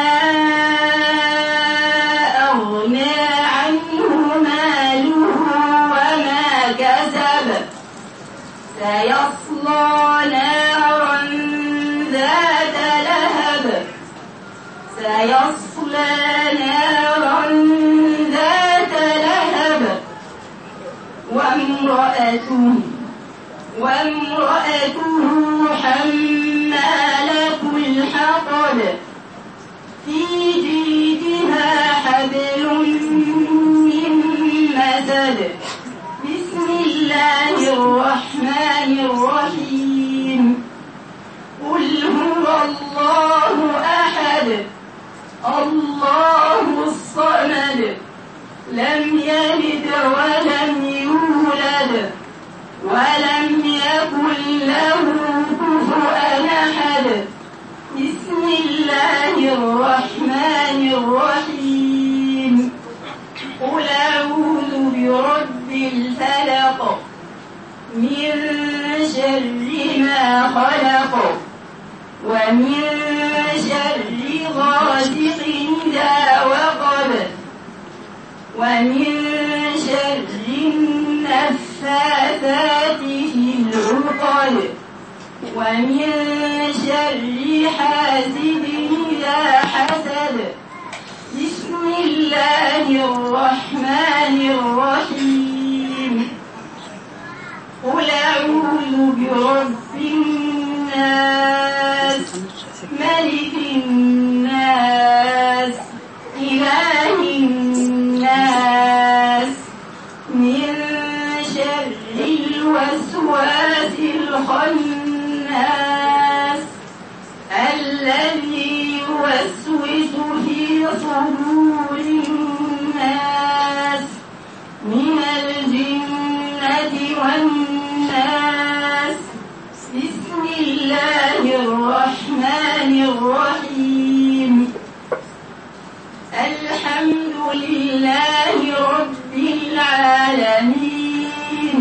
أغنى عنه ماله وما كسب. سيصلى نارا ذات لهب. سيصلى نارا ذات لهب. وامرأته حمالة الحطب في جيدها حبل من مسد. بسم الله الرحمن الرحيم. قل هو الله أحد الله الصمد لم يلد ولم يولد ولم يكن له كفوا أحد. بسم الله الرحمن الرحيم. قل أعوذ برب الفلق من شر ما خلق ومن شر غاسق إذا وقب ومن شر النفاثات في العقد ومن شر حاسد إذا حسد. بسم الله الرحمن الرحيم. قل أعوذ برب الناس ملك الناس إله الناس من شر الوسواس الخناس الذي يوسوس في صدور الناس من الجنة والناس. بسم الله الرحمن الرحيم. الحمد لله رب العالمين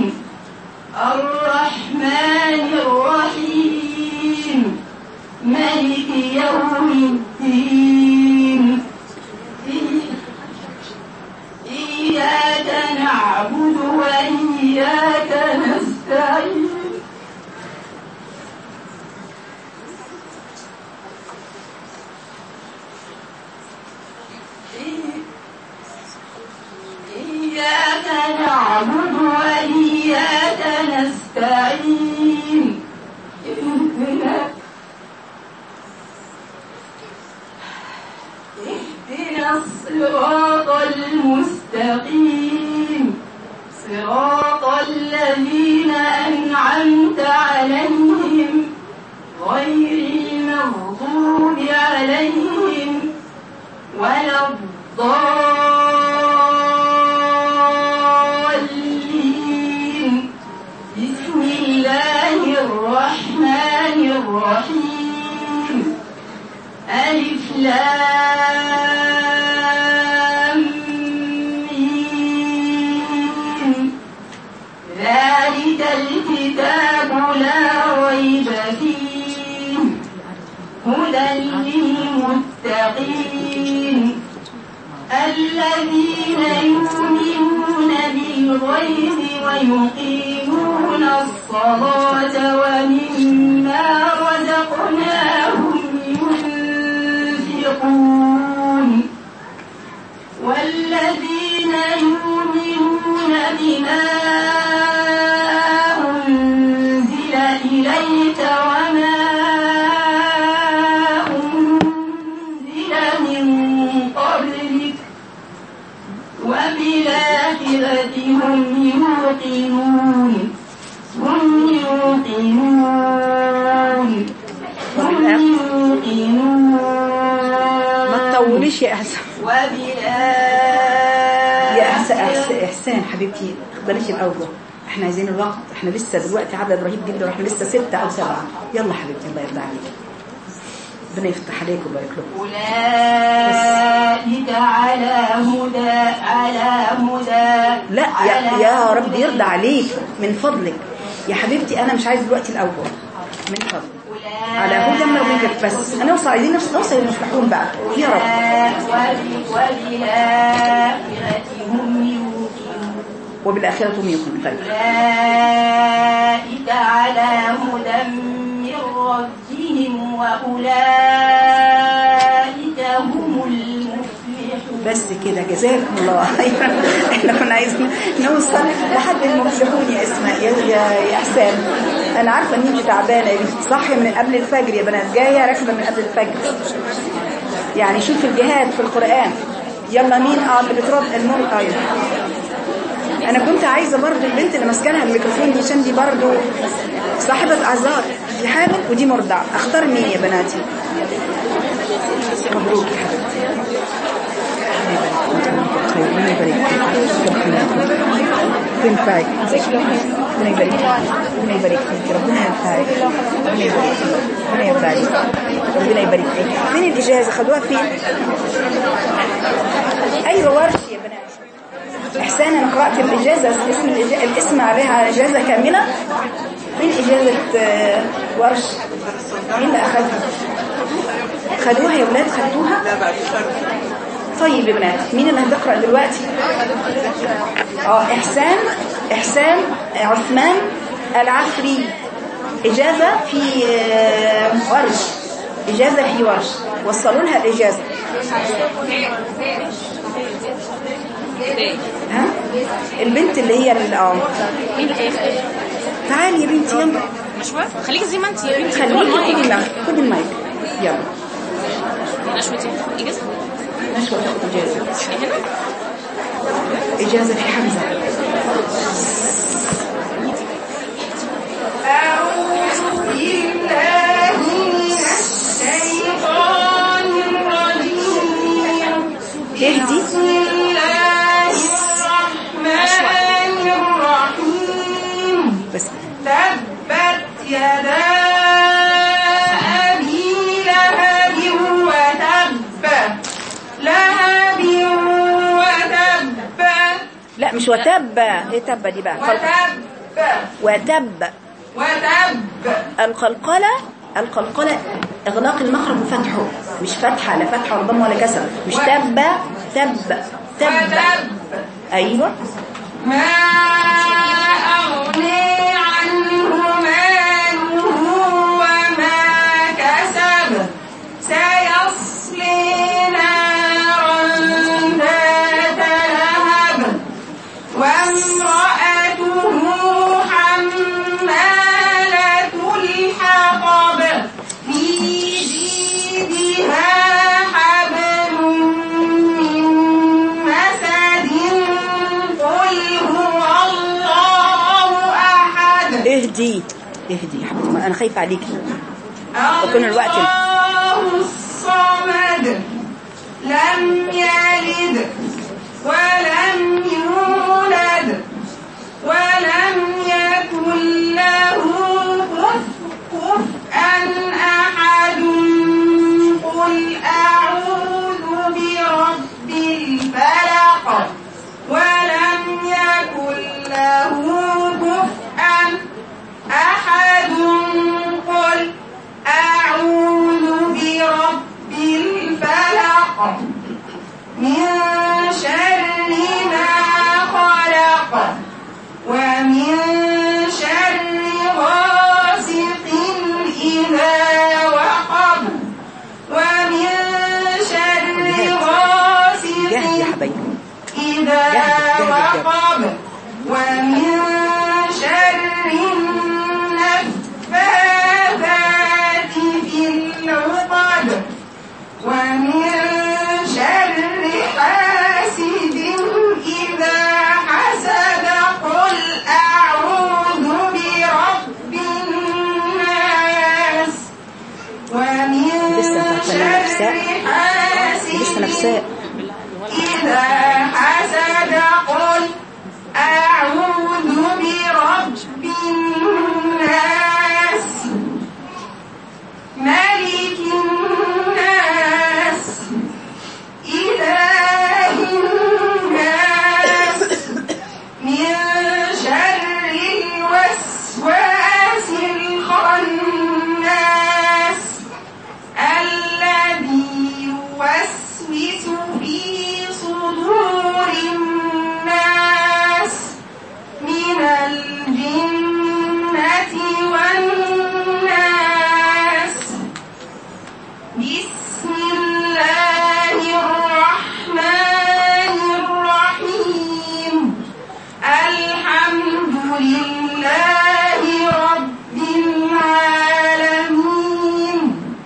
الرحمن الرحيم مالك يوم الدين. إياك نعبد وإياك نستعين. إياك نعبد وإياك نستعين. اهدنا الصراط المستقيم صراط الذين أنعمت عليهم غير المغضوب عليهم ولا الضالين. بسم الله الرحمن الرحيم. ألف لام المتقين الذين يؤمنون بالغيب ويقيمون الصلاة ومما رزقناهم ينفقون والذين يؤمنون بما أنزل إليك وما أنزل من قبلك وبالآخرة هم يوقنون ما تطوليش يا أحسن يا إحسان حبيبتي بلاش الأوجه، احنا عايزين الوقت، احنا لسه دلوقتي عدد رهيب جدا واحنا لسه 6 أو 7. يلا حبيبتي الله يرضى عليك، ربنا يفتح عليك ويبارك لكم. أولئك على هدى لا يا رب يرضى عليك من فضلك يا حبيبتي، انا مش عايز دلوقتي الأوجه من فضلك، على هدى من ربك بس. انا اوصل، عايزين نوصل للمفلحون بقى يا رب. وبالآخرة هم يوقنون. طيب أولئك على هدى من ربهم وأولئك هم المفلحون. بس كده، جزاكم الله خيرا. احنا كنا عايزين نوصل لحد المفلحون يا اسماء يا احسان. انا عارفه ان انت تعبانه يا بنتي، صحي من قبل الفجر يا بنات، جايه راكبه من قبل الفجر. يعني شوف الجهاد في القرآن. يلا مين اللي بترد النور؟ طيب انا كنت عايزه برضو البنت اللي ماسكه لها الميكروفون دي، عشان دي برضو صاحبه اعذار، دي حامل ودي مرضعه. اختار مين يا بناتي؟ مبروك يا حبيبتي، ربنا يبارك فيك، ربنا يبارك فيك، ربنا يبارك فيك، ربنا ينفعك، ربنا يبارك فيك، ربنا ينفعك، ربنا يبارك فيك. فين الاجازه؟ خدوها فين؟ ايوه ورش يا بنات. إحسان أنا قرأت الإجازة، الاسم عليها إجازة كاملة. فين إجازة ورش؟ مين اللي أخذها؟ خدوها يا ولاد؟ خدوها؟ طيب يا بنات، مين اللي هتقرأ دلوقتي؟ إحسان عثمان العفري. إجازة في ورش، إجازة في ورش، وصلوا لها الإجازة. ها البنت اللي هي تعالي يا بنتي يلا. نشوى خليكي زي ما انت يا بنتي، خدي المايك يلا. نشوى اجازه، نشوى تاخد اجازه في حمزه. أعوذ بالله من الشيطان الرجيم. اهدي. بسم الله الرحمن الرحيم. بس تبت يدا أبي لهب وتب. لهب وتب. لا مش وتب، ايه تب دي بقى؟ وتب. القلقلة اغلاق المخرج وفتحه، مش فتحه، لا فتحه ولا ضم ولا كسر، مش تب. ايوه. ما أغني عنه ماله وما كسب سيصلي نارا ذات لهب وامرأته حمالة الحطب في جيدها حبل من مسد. قل هو الله أحد. اهدي يا حبيبتي، انا خايفه عليكي وكون الوقت. الله الصمد لم يلد ولم يولد ولم يكن له كفوا أحد. قل أعوذ برب الفلق ولم يكن له كفوا أحد. قل أعوذ برب الفلق شر ما خلق ومن شر غاسق إذا وقب ومن شر غاسق إذا وقب ومن شر النفاثات في العقد ومن شر حاسد إذا حسد قل أعوذ برب الناس ومن شر حاسد إذا حسد قل أعوذ برب الناس ملك الناس إله الناس من شر الوسواس الخناس الذي يوسوس في صدور الناس من الجنة والناس بسم الله الرحمن الرحيم الحمد لله رب العالمين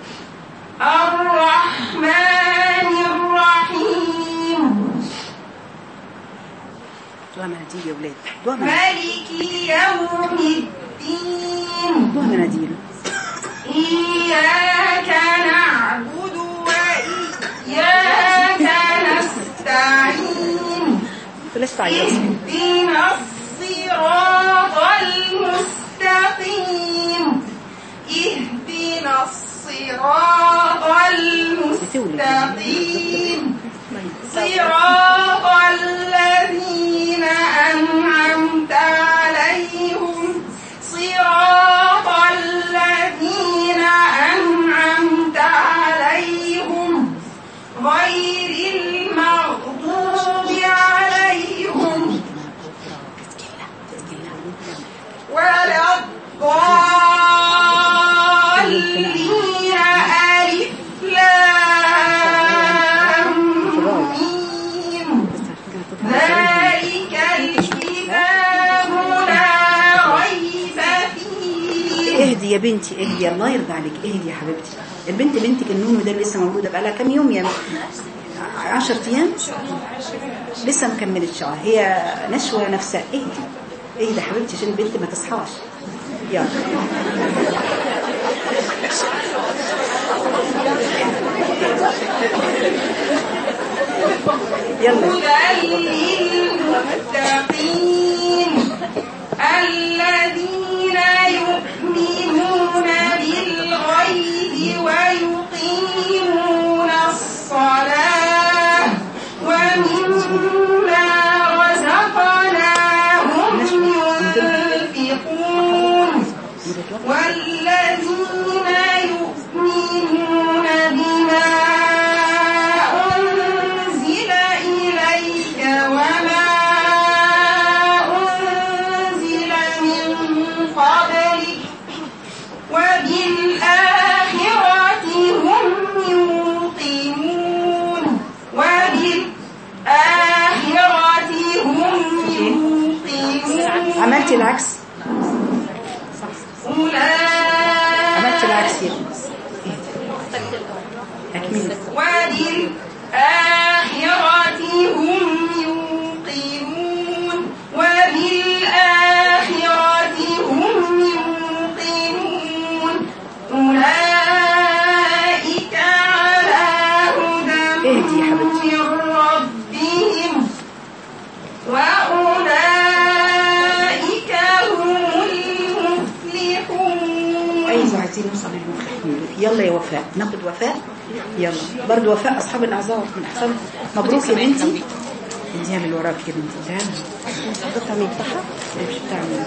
الرحمن الرحيم مناديل يا ولاد مالك يوم الدين إياك نعبد وإياك نستعين اهدنا الصراط المستقيم اهدنا الصراط المستقيم صراط الذين أنعمت عليهم صراط الذين أنعمت عليهم غير المغضوب عليهم ولا الضالين ألف لام ميم ذلك الكتاب لا ريب فيه. اهدي يا بنتي اهدي، الله يرضى عليك، اهدي يا حبيبتي. البنت بنتك النون ده لسه موجوده بقالها كام يوم؟ يعني 10 ايام لسه مكملت شهر، هي نشوه نفسها. اهدي اهدي يا حبيبتي عشان البنت ما تصحاش. يلا هدى للمتقين الذين يؤمنون بالغيب ويقيمون الصلاة ومما رزقناهم ينفقون والذين يؤمنون بما أنزل إليك وما أنزل من قبلك وبالآخرة هم يوقنون وبالآخرة هم يوقنون. عملتي العكس، عملت العكس يا أكمل. وبالآخرة هم يوقنون وبالآخرة هم يوقنون أولئك على هدى من ربهم وأولئك هم المفلحون. أيوة عايزين نوصل للمفلحين. يلا يا وفاء، ناخد وفاء. يلا برضو وفاء أصحاب الأعذار من أحسن. مبروك يا بنتي. اديها من وراك يا بنتي، اديها قطع مين بتاعها؟ مش بتعمل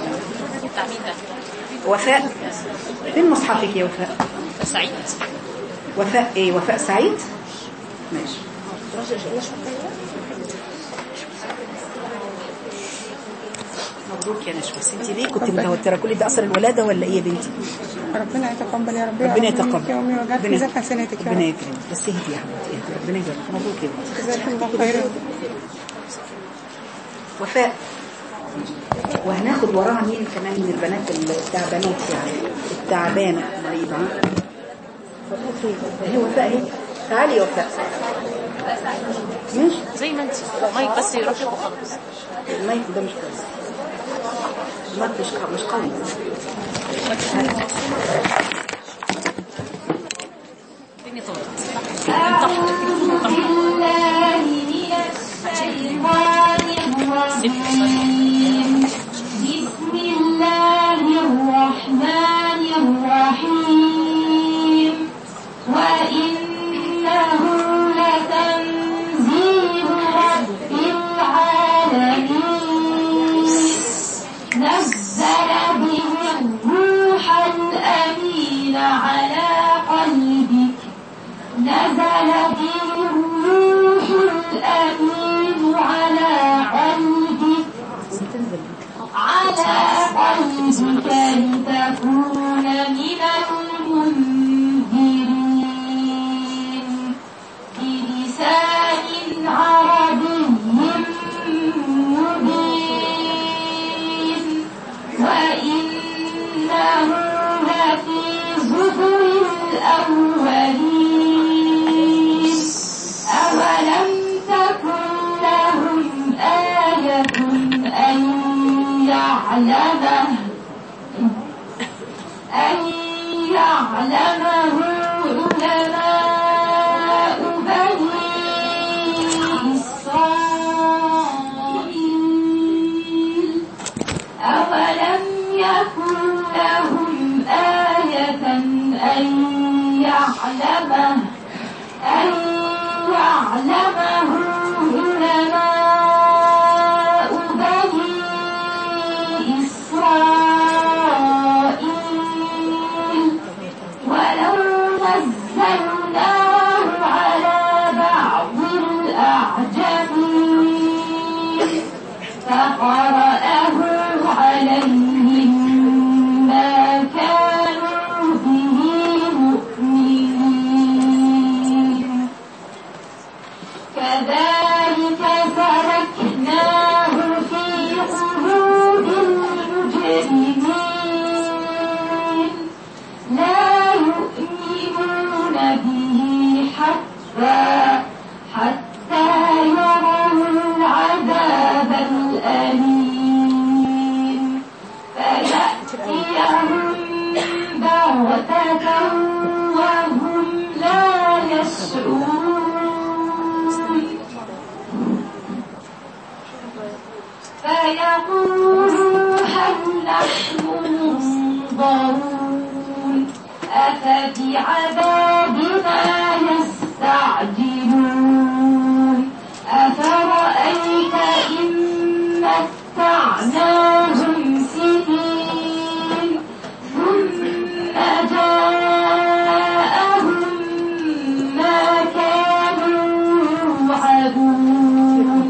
وفاء. فين مصحفك يا وفاء؟ سعيد. وفاء ايه؟ وفاء سعيد. ماشي مبروك يا نشوى. انت ليه كنت متوتره؟ كل ده اثر الولاده ولا ايه يا بنتي؟ ربنا يتقبل يا رب. ربنا يتقبل. يومي وجعت في ذات حسناتك يا رب. ربنا يكرمك. بس اهدي يا حبيبتي اهدي. ربنا يجزاك مبروك يا بنتي. جزاك الله خيرا. وفاء. وهناخد وراها مين كمان من البنات التعبانات يعني التعبانه مريضه. هي وفاء اهي. تعالي يا وفاء. ماشي زي ما انت المايك بس يركب وخلاص. المايك ده مش كويس. المايك مش قوي. الدنيا طولت. أعوذ بالله من الشيطان الرجيم. بسم الله الرحمن الرحيم. وإنه لتنزيل رب العالمين. نزل به الروح الأمين على قلبك. نزل به الروح الأمين على قلبك لتكون من المنذرين بلسان عربي مبين. وإنه لفي زبر الأولين. أولم تكن لهم آية أن يعلمه علماء بني إسرائيل. أولم يكن لهم آية أن يعلمه علماء بني إسرائيل. ولو نزلناه على بعض الأعجمين فقرأه عليهم ما كانوا به مؤمنين. كذلك تركناه في قلوب المجرمين لا يؤمنون به حتى يروا العذاب الأليم. فيأتيهم بغتة وهم لا يشعرون. فيقولوا هل نحن منظرون أفبعذابنا يستعجلون. أفرأيت إن متعناهم سنين ثم جاءهم ما كانوا يوعدون.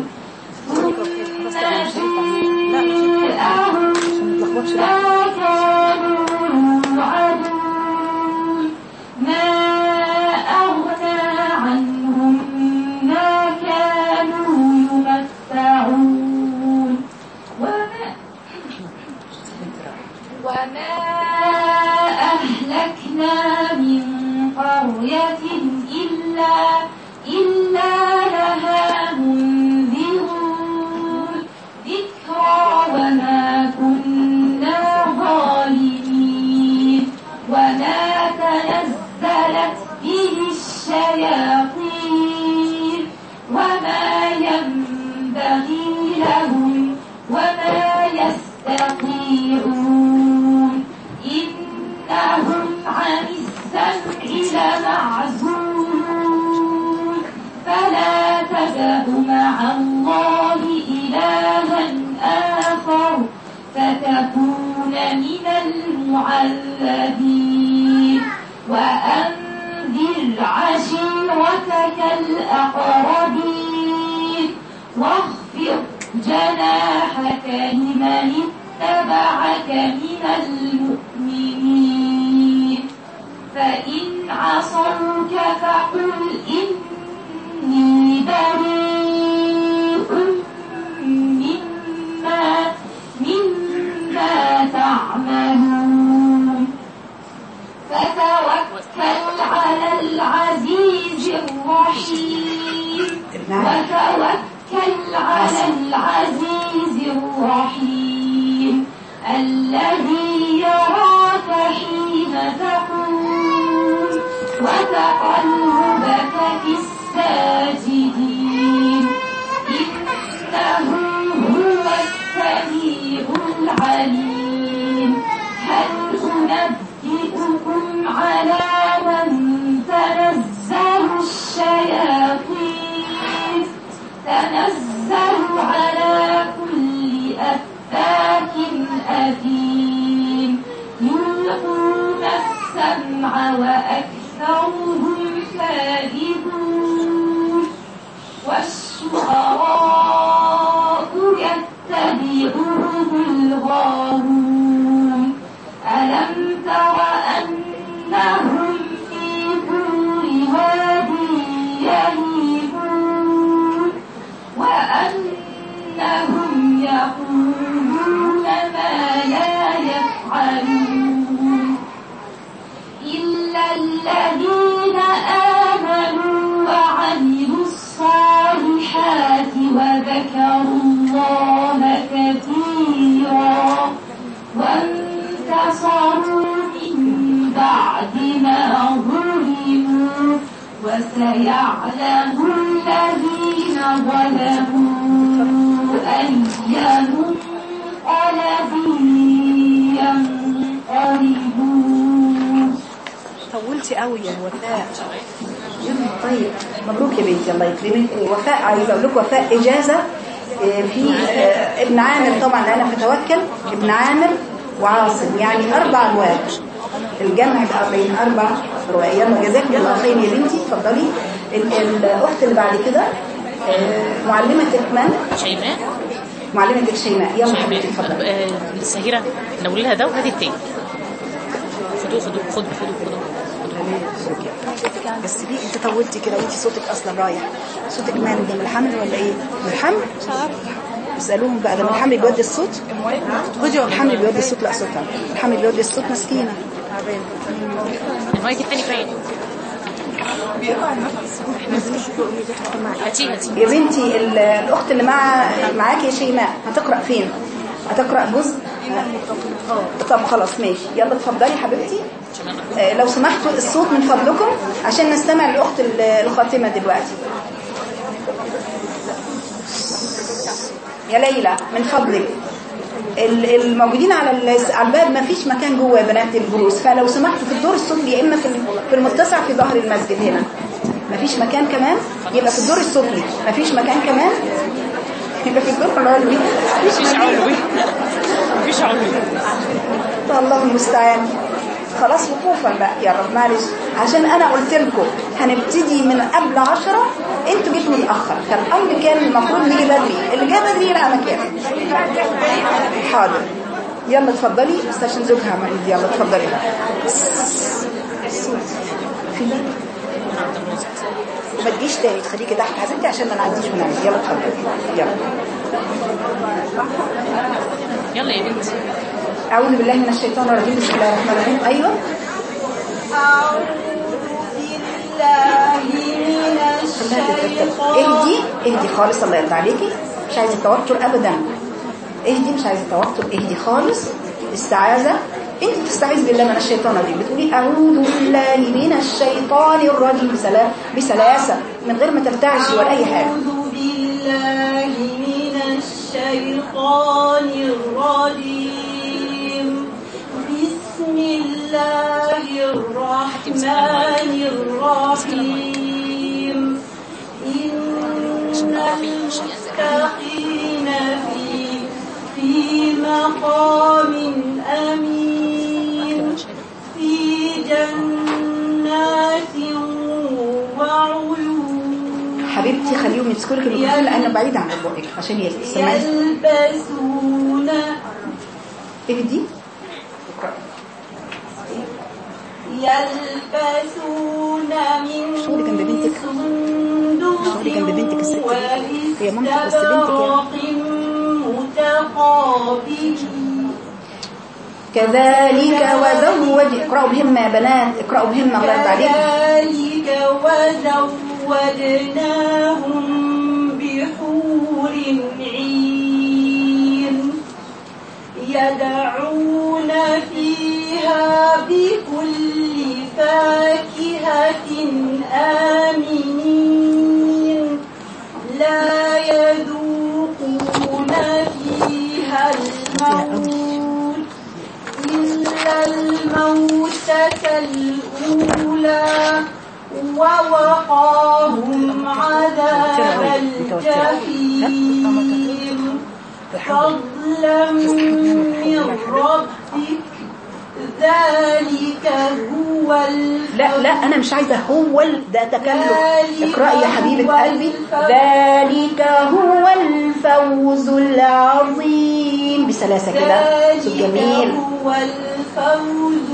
ما أغنى عنهم ما كانوا يمتعون. وما أهلكنا من قرية إلا لها منذرون ذكرى وما كنا ظالمين. وما تنزلت به الشياطين وما ينبغي لهم وما يستطيعون. إنهم عن السمع لمعزولون. فلا تدع مع الله إلها آخر فتكون من المعذبين. وأنذر عشيرتك الأقربين واخفض جناحك لمن اتبعك من المؤمنين فإن عصوك فقل إني بريء مما تعملون فتوكل على العزيز الرحيم الذي يراك حين تقوم وتقلبك في الساجدين إنه هو السميع العليم هل أنبئكم على من تنزل الشياطين تنزل على كل أفاك أثيم يلقون السمع وأكثرهم كاذبون والشعراء يتبعهم الغاوون ألم تر أنهم في كل واد يهيمون وأنهم يقولون ما لا يفعلون إلا الذين آمنوا وعملوا الصالحات وذكروا الله كثيرا وانتصروا من بعد ما ظلموا وسيعلم الذين ظلموا أي منقلب ينقلبون. طولتي قوي يا وفاء. طيب مبروك يا بنتي الله يكرمك. وفاء عايزه اقول لك وفاء اجازه في ابن عامر طبعا انا فتوكل ابن عامر وعاصم يعني 4 روايات الجمع بقى بين 4 روايات. يلا جزاكم الله خير يا بنتي. اتفضلي. الاخت اللي بعد كده معلمتك من؟ شيماء. معلمتك شيماء. يلا حبيبتي اتفضلي. سهيرة نقول لها ده وهذه التاني. خدوا بس ليه انت طولتي كده وانت صوتك اصلا رايح؟ صوتك مان ده من الحمل ولا ايه؟ من الحمل؟ مش عارفه. اسالوهم بقى ده من الحمل بيودي الصوت؟ خدي الحمل بيودي الصوت. لا صوتها الحمل بيودي الصوت مسكينه. المايك الثاني فين؟ يا بنتي الاخت اللي معاكي يا شيماء هتقرا فين؟ هتقرا جزء؟ طب خلاص ماشي. يلا اتفضلي حبيبتي. لو سمحتوا الصوت من فضلكم عشان نستمع للاخت الخاتمه دلوقتي. يا ليلى من فضلك الموجودين على الباب ما فيش مكان جوه يا بنات الجلوس، فلو سمحتوا في الدور السفلي يا اما في المتسع في ظهر المسجد هنا. ما فيش مكان كمان يبقى في الدور السفلي. ما فيش مكان كمان يبقى في الدور العلوي. مفيش علوي. الله المستعان. خلاص وقوفا بقى يا رب معلش عشان انا قلت لكم هنبتدي من قبل 10. انتوا جيتوا متاخر. كان الامر كان المفروض نيجي بدري. اللي جاي بدري يلقى مكان. حاضر. يلا اتفضلي بس عشان زوجها مريض. يلا اتفضلي. ما تجيش تاني تخليكي تحت حزنتي عشان ما نعديش ونعمل. يلا اتفضلي. يلا يا بنتي. أعوذ بالله من الشيطان الرجيم. بسم الله الرحمن الرحيم. أيوة. أعوذ بالله من الشيطان. اهدي خالص. الله يرضى عليكي. مش عايزة توتر أبدا. مش عايزة توتر. اهدي خالص. استعاذة. انت بتستعيذ بالله من الشيطان الرجيم. بتقولي أعوذ بالله من الشيطان الرجيم بسلاسة من غير ما ترتعشي ولا أي حاجة. أعوذ بالله من الشيطان الرجيم. بسم الله الرحمن الرحيم. إن المتقين في مقام أمين في جنات وعيون. حبيبتي خليهم يمسكوا لك الميكروفون لأنه بعيد عن بقك عشان يسمعي. اهدي يلبسون من شغلي جنب بنتك سندس الست هي مامتك بس بنتك متقابلين كذلك وزوج اقرأوا بهم يا بنات اقرأوا بهم الله بعدين كذلك وزوجناهم بحور عين يدعون فيها بكل فاكهة آمنين لا يذوقون فيها الموت إلا الموتة الأولى ووقاهم عذاب الجحيم فضلا من ربك ذلك هو لا انا مش عايزه هو ده تكلف اقرأي يا حبيبه قلبي ذلك هو الفوز العظيم بسلاسه كده صوت جميل هو الفوز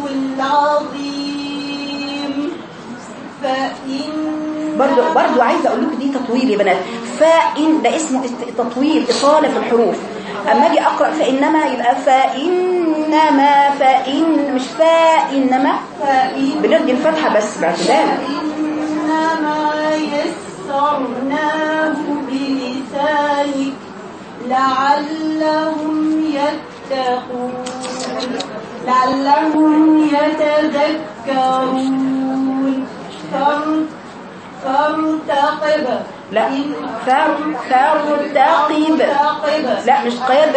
العظيم فإن برضو عايزه اقول لكم دي تطويل يا بنات فإن ده اسمه تطويل اطاله في الحروف اما اجي اقرا فانما يبقى فانما فان مش فانما بنرجي الفتحه بس باعتدال فإنما يسرناه بلسانك لعلهم يتذكرون فارتقب لا فارتقب لا مش قيب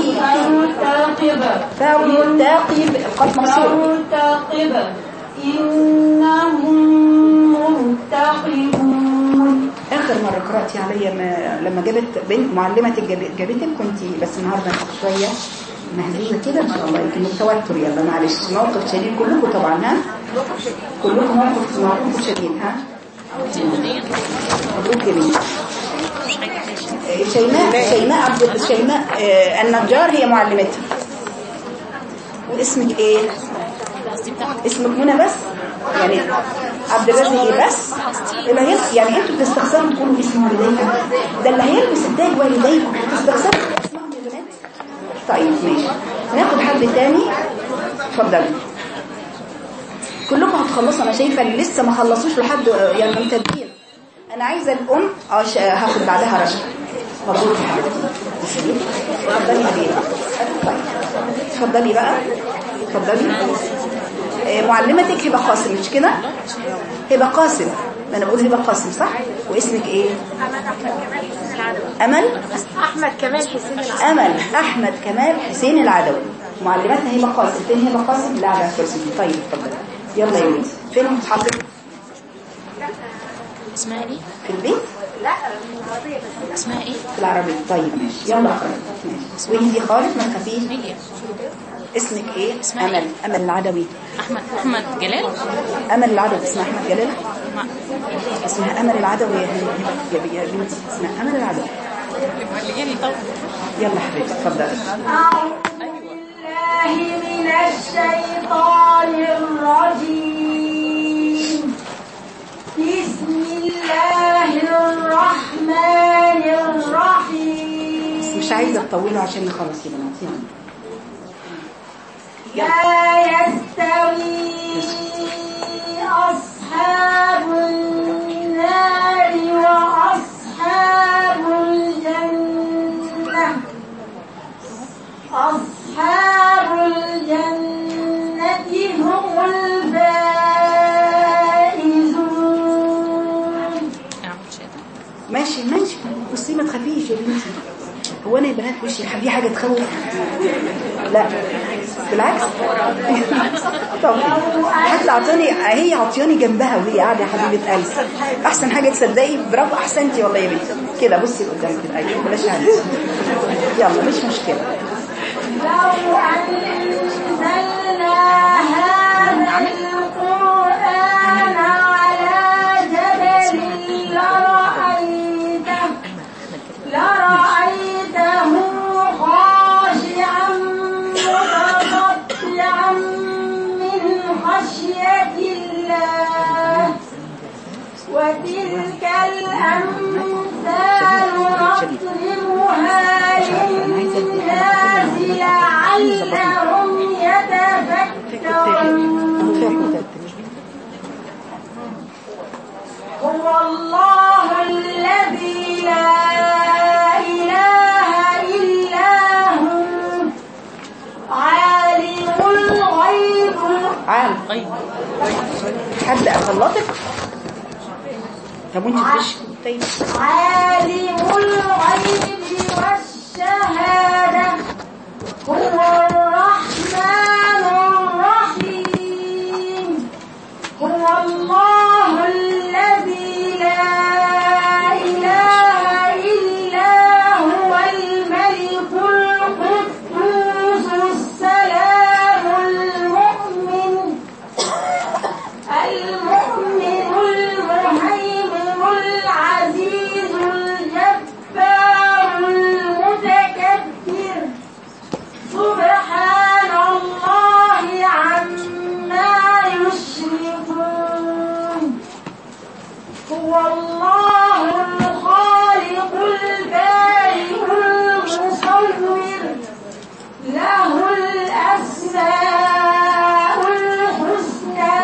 فارتقب القاف مكسور فارتقب إنهم مرتقبون. اخر مره قراتي عليا لما جابت بنت معلمتك جابتك كنت بس النهارده شويه مهزوزه كده ان شاء الله يمكن التوتر يلا معلش موقف شديد كلكم طبعا ها كلكم موقف شديد ها مبروك يا بنتي شيماء النجار هي معلمتها واسمك ايه اسمك منى بس يعني عبد الرازق ايه بس يعني انتوا بتستخسروا تقولوا اسم والديكم ده اللي هيلبس التاج والديكم بتستخسروا اسمهم يا بنات طيب ماشي ناخد حد تاني اتفضلي كلكم هتخلصوا انا شايفه اللي لسه ما خلصوش لحد يعني ممتدين انا عايزه الام هاخد بعدها رشا مبروك يا حبيبتي اتفضلي بقى اتفضلي معلمتك هبه قاسم مش كده هبه قاسم انا بقول هبه قاسم صح واسمك ايه امل احمد كمال حسين العدوي معلمتنا هبه قاسم فين هبه قاسم لا على الكرسي طيب اتفضلي يلا يا بنتي فين مصحفك اسمها ايه في البيت لا اسمها ايه في العربية طيب ماشي يلا اقرأ ماشي وانتي خالص ما تخافيش اسمك ايه امل العدوي احمد جلال امل العدوي اسمها احمد جلال اسمها امل العدوي يا بنتي اسمها امل العدوي يلا حبيبتي اتفضلي أعوذ بالله من الشيطان الرجيم بسم الله الرحمن الرحيم مش عايزة تطوله عشان نخلص يا بنات لا يستوي أصحاب النار وأصحاب الجنة أصحاب الجنة هم الفائزون ماشي بصي ما تخافيش يا بنتي هو انا يا بنات وشي في حاجه تخوف لا بالعكس طب حتى هي عطياني جنبها وهي قاعده يا حبيبه قلبي احسن حاجه تصدقي برافو احسنتي والله يا بنتي كده بصي قدامك كده ايوه بلاش عادي يلا مش مشكله لو أنزلنا هذا القرآن على جبل لرأيته خاشعا ونقسمها للناس لعلهم يتفكرون هو الله الذي لا إله إلا هو عالم الغيب طيب حد أخلطك؟ طب وانت تخش طيب عالم الغيب والشهادة هو الرحمن الرحيم هو الله الذي لا إله إلا هو الملك القدوس السلام المؤمن المهيمن العزيز الجبار المتكبر سبحان الله عما يشركون هو الله الخالق البارئ المصور له الأسماء الحسنى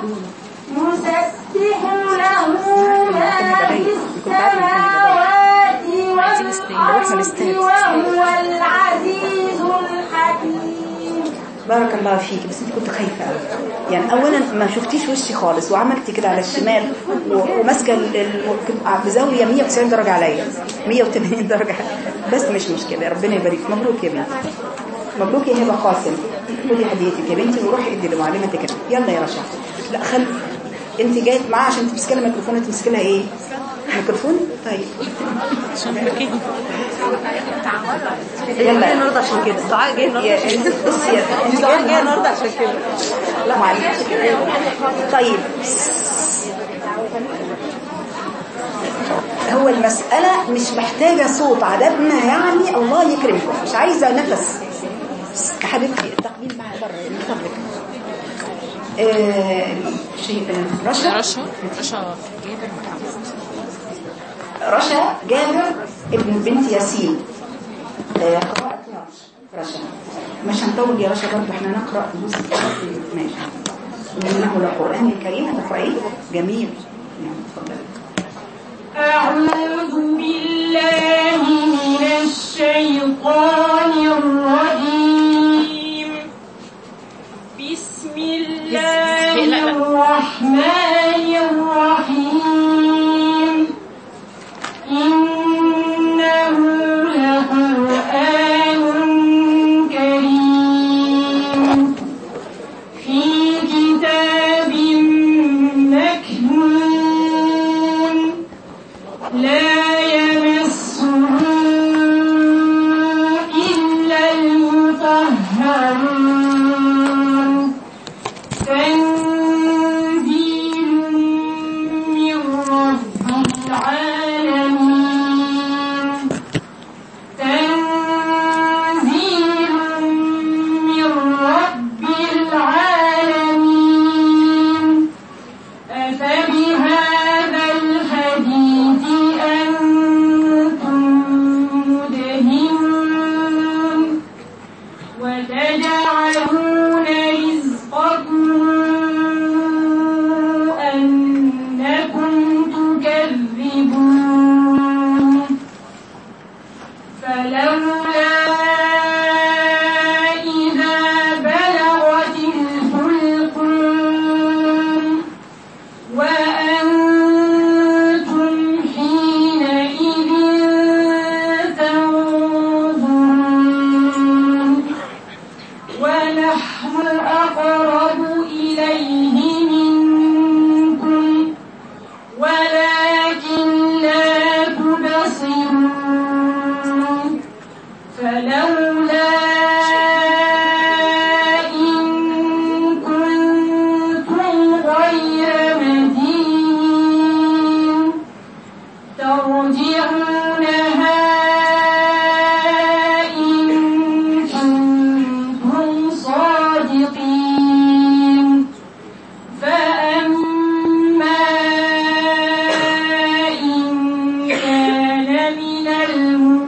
يسبح له ما في السماوات والأرض وهو العزيز الحكيم. بارك الله فيك. بس انت كنت خايفة قوي يعني. اولا ما شفتيش وشي خالص وعملتي كده على الشمال وماسكه بزاويه 190 درجه عليا 180 درجه. بس مش مشكله. ربنا يبارك. مبروك يا بنتي. مبروك يا هبه قاسم. خدي هديتك يا بنتي وروحي ادي لمعلمتك. يلا يا رشا. لا خلي انت جايه معاها عشان تمسكي لها ميكروفون. تمسكي لها ايه؟ ميكروفون. طيب يلا جايه النهارده عشان كده. دعاء جايه النهارده. بصي يا انت جايه النهارده عشان كده. لا معلش. طيب هو المسألة مش محتاجة صوت. عددنا يعني الله يكرمكم. مش عايزة نفس يا حبيبتي. التقبيل معها بره من فضلك. رشا جابر ابن بنت ياسين. قراءة رشا. مش هنطول يا رشا برضه. احنا نقرأ جزء ماشي. إنه لقرآن الكريم. تقرأيه جميل يعني. تفضلي. أعوذ بالله من الشيطان الرجيم. بسم الله الرحمن الرحيم. إنه لقرآن كريم في كتاب مكنون لا يمسه إلا المطهرون تنزيل من رب العالمين تنزيل من رب العالمين أفبهذا الحديث أنتم مدهنون وتجعلون رزقكم أنكم تكذبون فلولا إذا بلغت الحلقوم وأنتم حينئذ تنظرون ونحن أقرب إليه منكم ولكن لا تبصرون فلولا إن كنتم غير مدينين ترجعونها إن كنتم صادقين فأما إن كان من المؤمنين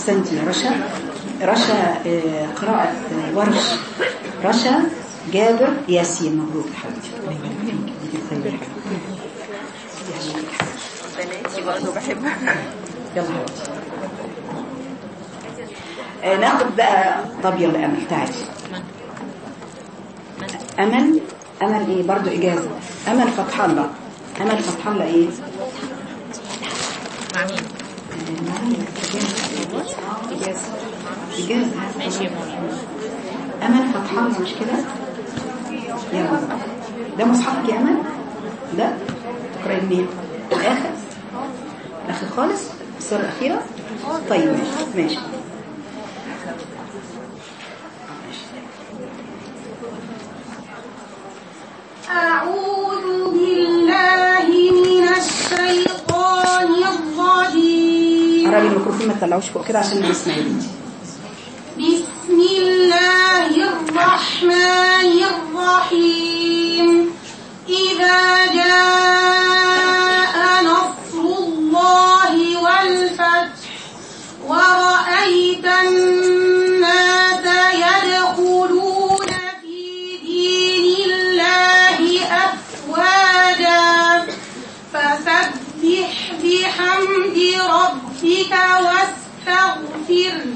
أحسنتي رشا. رشا قراءة ورش. رشا جابر ياسين. مبروك يا حبيبتي. بناتي برضه بحبها. يلا حبيبتي. ناخد بقى. طب يلا أمل تعالي. أمل. أمل إيه برضو إجازة. أمل فتح الله. أمل فتح الله إيه؟ مع مين؟ إجازة. إجازة. ماشي يا مولى. أمل فتح الله مش كده؟ يلا. ده مصحفك يا أمل؟ ده تقرأي منين؟ الآخر؟ الآخر خالص؟ الصورة الأخيرة؟ طيب ماشي. أعوذ بالله من الشيطان الرجيم. قربي الميكروفون ما تطلعوش فوق كده عشان نسمع. بسم الله الرحمن الرحيم. إذا جاء نصر الله والفتح ورأيت الناس يدخلون في دين الله أفواجا فسبح بحمد ربك واستغفره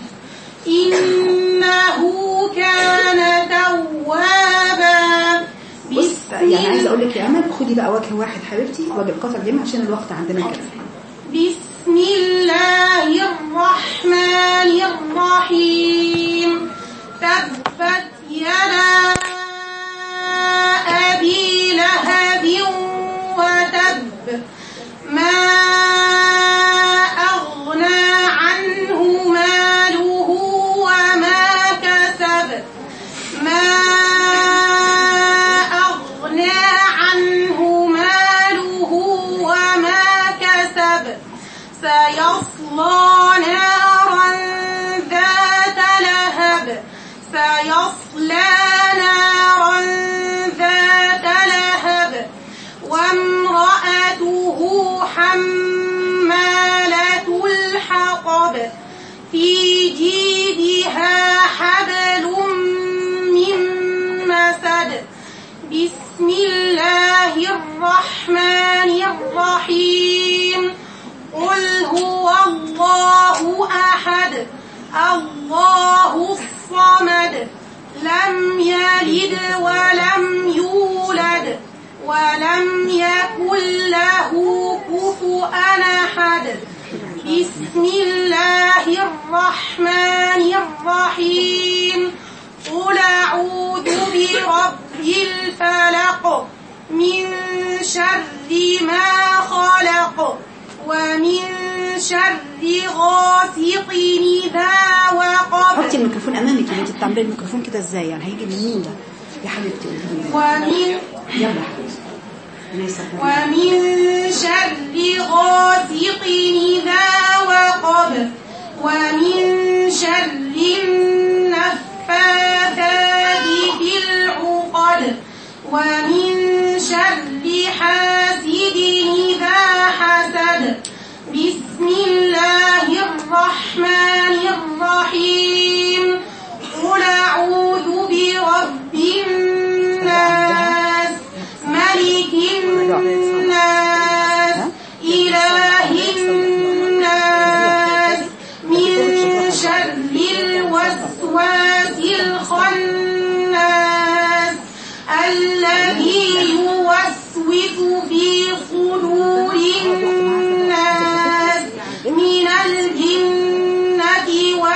إنه كان توابا. بص يعني عايزه اقول لك يا امل خدي بقى وجه واحد حبيبتي وجه القطر دي عشان الوقت عندنا كده. بسم الله الرحمن الرحيم. تبت يدا أبي لهب وتب ما أغنى عنه ماله وما كسب. ما أغنى عنه ماله وما كسب. سيصلى نارا ذات لهب. سيصلى نارا ذات لهب وامرأته حمالة الحطب في جيدها حبل من مسد. بسم الله الرحمن الرحيم. قل هو الله أحد الله الصمد لم يلد ولم يولد ولم يكن له كفوا أحد. بسم الله الرحمن الرحيم. قل أعوذ برب الفلق من شر ما خلق ومن شر غاسق إذا وقب. حطي الميكروفون امامك. انت بتعملي الميكروفون كده ازاي يعني؟ هيجي من مين ده يا حبيبتي؟ يلا حبيبتي. ومن شر غاسق إذا وقب ومن شر النفاثات في العقد ومن شر حاسد إذا حسد. بسم الله الرحمن الرحيم. قل أعوذ برب الناس ملك الناس إله الناس من شر الوسواس الخناس الذي يوسوس في صدور الناس من الجنة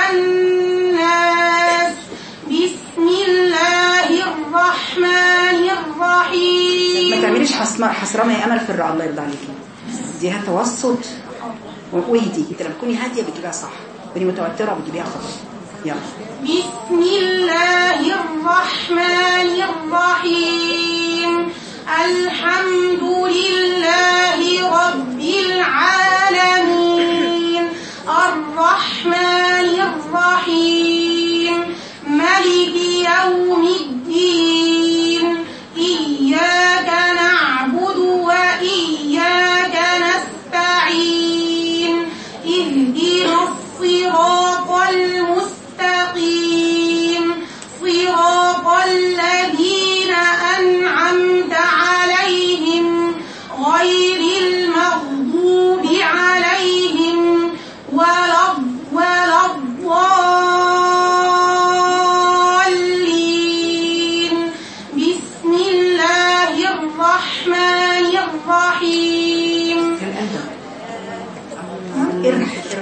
والناس. بسم الله الرحمن الرحيم. ما تعمليش حسرمه يا امل في الراء الله يرضى عليكي. ديها توسط واهدي. انت لما تكوني هاديه بتجيبها صح، تكوني متوتره بتجيبها خطا. يلا. بسم الله الرحمن الرحيم. الحمد لله رب العالمين الرحمن الرحيم ملك يوم الدين. إياك نعبد وإياك نستعين. اهدنا الصراط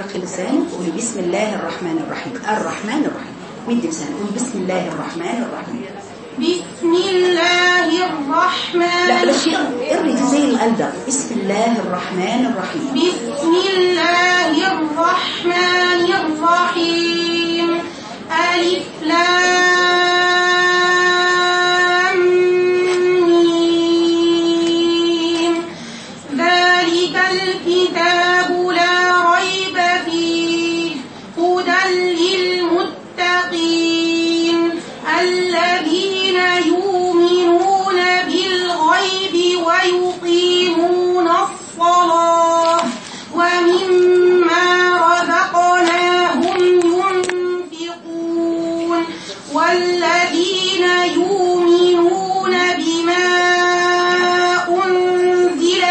حركي لسانك وقولي بسم الله الرحمن الرحيم. الرحمن الرحيم مدي لسانك قولي بسم الله الرحمن الرحيم. بسم الله الرحمن. لا بلاش اقري زي القلب. بسم الله الرحمن الرحيم. بسم الله الرحمن الرحيم. ألف لام ميم. ذلك الكتاب لا ريب فيه هدى للمتقين الذين يؤمنون بالغيب ويقيمون الصلاة ومما رزقناهم ينفقون والذين يؤمنون بما أنزل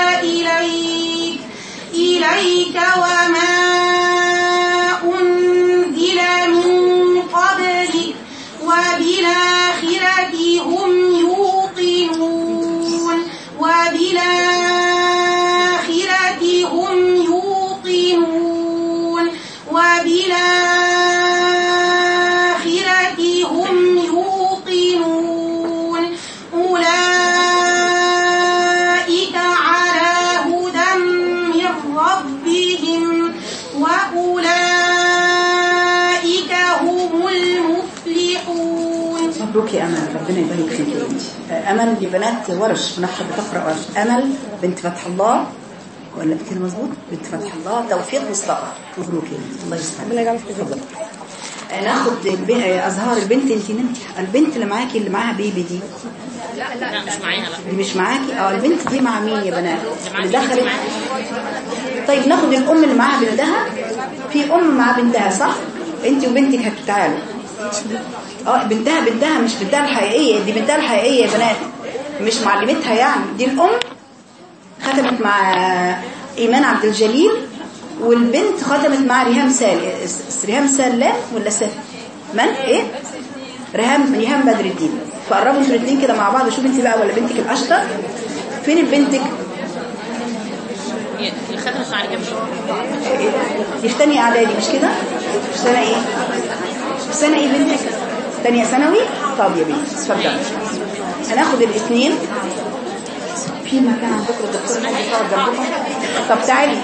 إليك وما أنزل من قبلك وبالآخرة هم يوقنون وبالآخرة هم يوقنون وبالآخرة هم يوقنون أولئك على هدى من ربهم وأولئك هم المفلحون. مبروك يا امل، ربنا يبارك فيك يا بنتي. امل دي بنات ورش، نحن بتقرا ورش. امل بنت فتح الله ولا كده مظبوط؟ بنت فتح الله توفيق مصطفى. مبروك يا بنتي، الله يسعدك. ربنا يجعلك في تفضل. ناخد ازهار البنت. انت نمتي. البنت اللي معاكي اللي معاها بيبي دي لا مش معاها. لا دي مش معاكي. البنت دي مع مين يا بنات؟ اللي دخلت. طيب ناخد الام اللي معاها بنتها. في ام مع بنتها صح؟ انت وبنتك هتتعالوا. بنتها مش بنتها الحقيقيه، دي بنتها الحقيقيه يا بنات، مش معلمتها يعني. دي الام ختمت مع ايمان عبد الجليل، والبنت ختمت مع ريهام سلام ولا من ايه ريهام بدر الدين. فقربوا انتوا الاثنين كده مع بعض. شوف انت بقى ولا بنتك الاشطر. فين بنتك؟ اللي ختمت مع ريهام دي في ثانيه اعدادي مش كده؟ في سنه ايه؟ في سنه ايه بنتك؟ ثانيه ثانوي. طب يا بنتي اتفضلي. هناخد الاثنين في مكان عندكم الدكتور مهدي يقعد جنبكم. طب تعالي.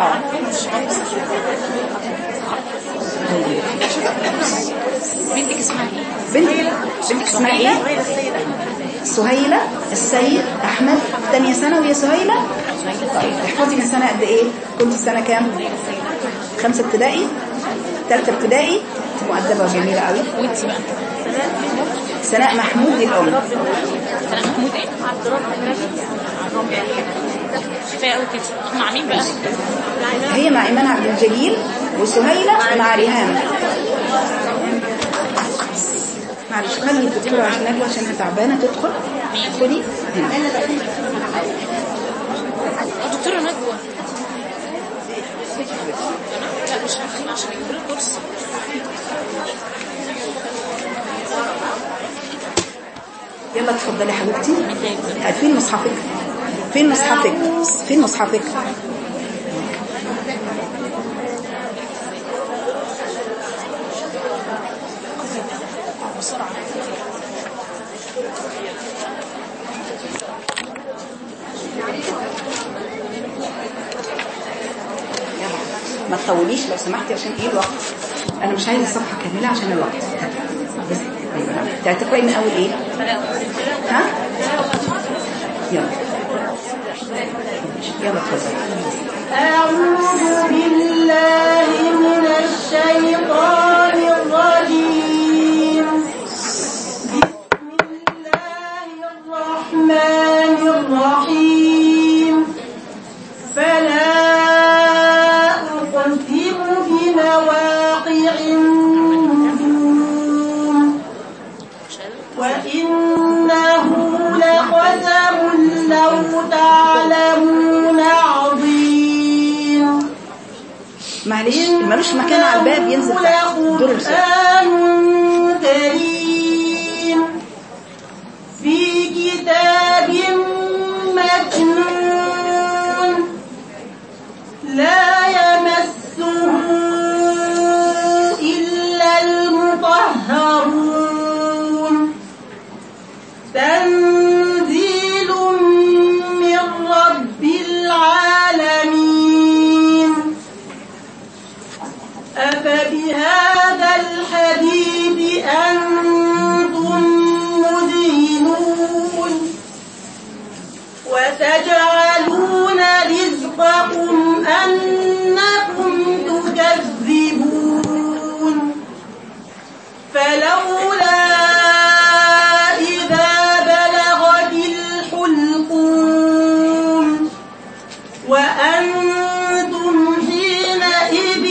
بنتك اسمها ايه؟ بنتك اسمها ايه؟ سهيلة السيد احمد. ثانيه ثانوي يا سهيلة. طيب احفظي من سنه قد ايه؟ كنت سنه كام؟ 5 ابتدائي 3 ابتدائي. مؤدبه وجميله قوي. وانت بقى؟ سناء محمود دي الام. سناء محمود ايه؟ عبد الرب. كفايه قوي كده. مع مين بقى؟ هي مع ايمان عبد الجليل وسهيلة مع ريهام. معلش خلي الدكتوره نجوى عشان تعبانه تدخل. خدي دكتوره نجوى. لا مش عارفه عشان يجيبوا الكورس. يلا اتفضلي يا حبيبتي. فين مصحفك؟ فين مصحفك؟ فين مصحفك؟ ما تطوليش لو سمحتي عشان ايه الوقت. انا مش عايزه الصفحه كامله عشان الوقت. بس تقراي من اول ايه؟ ها؟ يلا اتفضلي. أعوذ بالله من الشيطان الرجيم. بسم الله الرحمن الرحيم. فلا أقسم بمواقع النجوم وإنه لقسم لو تعلمون عظيم. معلش ملوش مكان على الباب ينزل تحت دور قرآن كريم في كتاب مكنون لا يمسه أفبهذا الحديث أنتم مدهنون وتجعلون رزقكم أنكم تكذبون فلولا إذا بلغت الحلقوم وأنتم حينئذ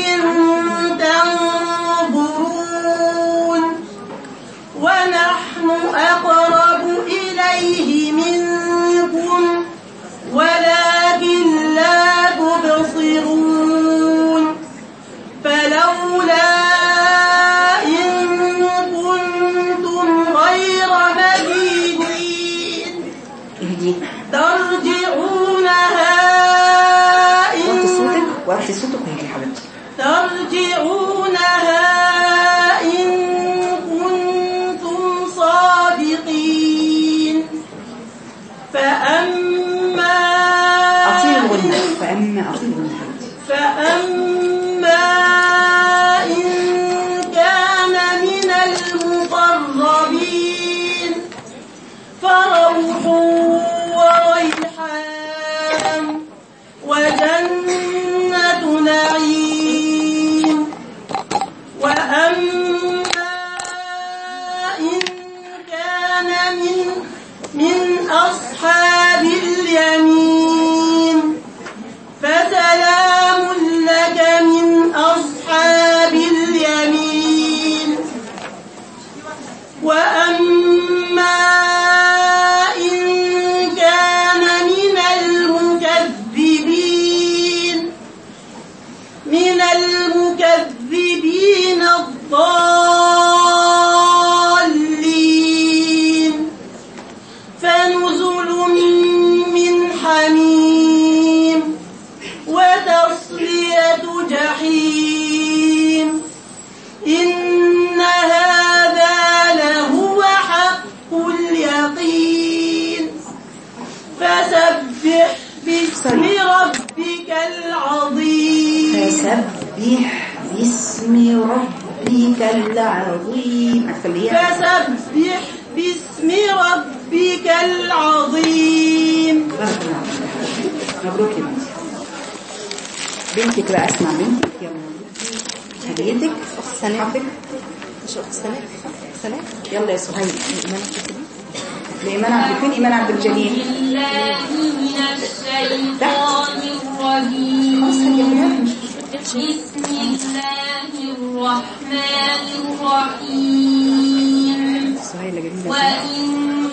تنظرون ونحن أقرب إليه منكم ولكن لا تبصرون فلولا إن كنتم غير مدينين ترجعونها وقت صوتك هيك يا حبيبتي. ترجعونها إن كنتم صادقين فأما إن كان من المقربين فروح وريحان وجنة نعيم وأما إن كان من أصحاب اليمين فسلام لك من أصحاب اليمين وأما إن كان من المكذبين الضالين فنزل من حميم وتصلية جحيم إن هذا لهو حق اليقين فسبح باسم ربك العظيم فسبح باسم ربك العظيم. فسبح باسم ربك العظيم. مبروك يا بنتي. بنتك بقى اسمع بنتك يلا هديتك صحتك مش اخت سناء يلا يا سهيل لإيمان عبد فين إيمان عبد الجليل بالله من الشيطان الرجيم بسم الله الرحمن الرحيم وإن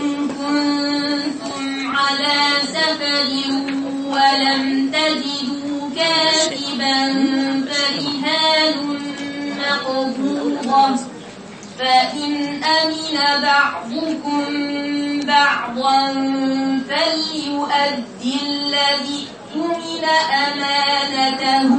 كنتم على سفر ولم تجدوا كاتبا فرهان مقبوضة فإن أمن بعضكم بعضا فليؤدي الذي اؤتمن أمانته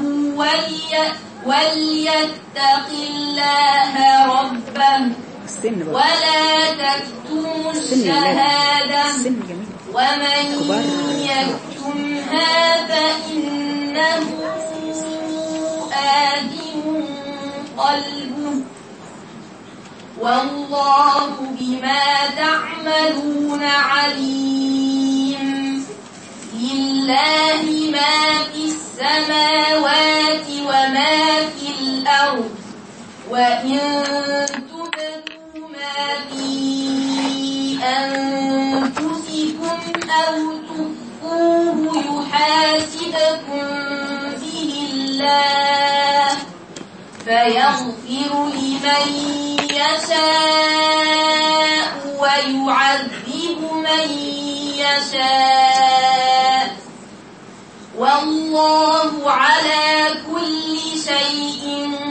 وليتق الله ربه ولا تكتموا الشهادة ومن يكتمها فإنه آثم قلبه والله بما تعملون عليم لله ما في السماوات وما في الأرض وإن تبدوا ما في أنفسكم أو تخفوه يحاسبكم به الله فيغفر لمن يشاء ويعذب من يشاء والله على كل شيء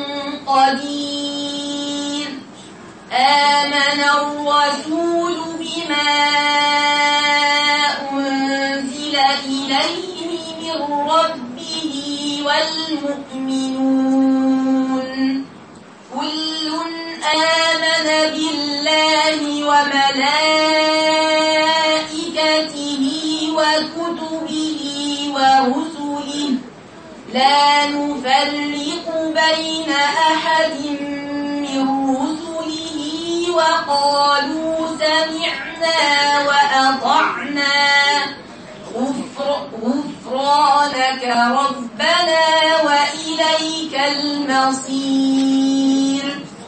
قدير آمن الرسول بما أنزل إليه من ربه والمؤمنون كل آمن بالله وملائكته وكتبه ورسله لا نفرق بين أحد من رسله وقالوا سمعنا وأطعنا غفرانك ربنا وإليك المصير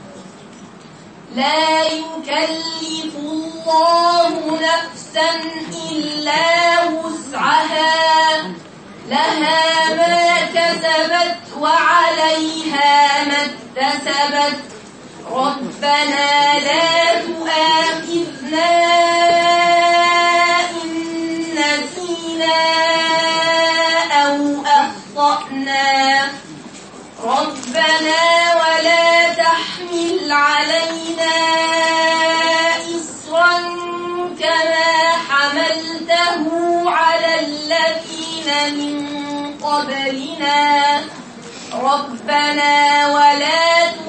لا يكلف الله نفسا إلا وسعها لها ما كسبت وعليها ما اكتسبت ربنا لا تؤاخذنا إن نسينا أو أخطأنا ربنا ولا تحمل علينا إصرا كما حملته على الذين من قبلنا ربنا ولا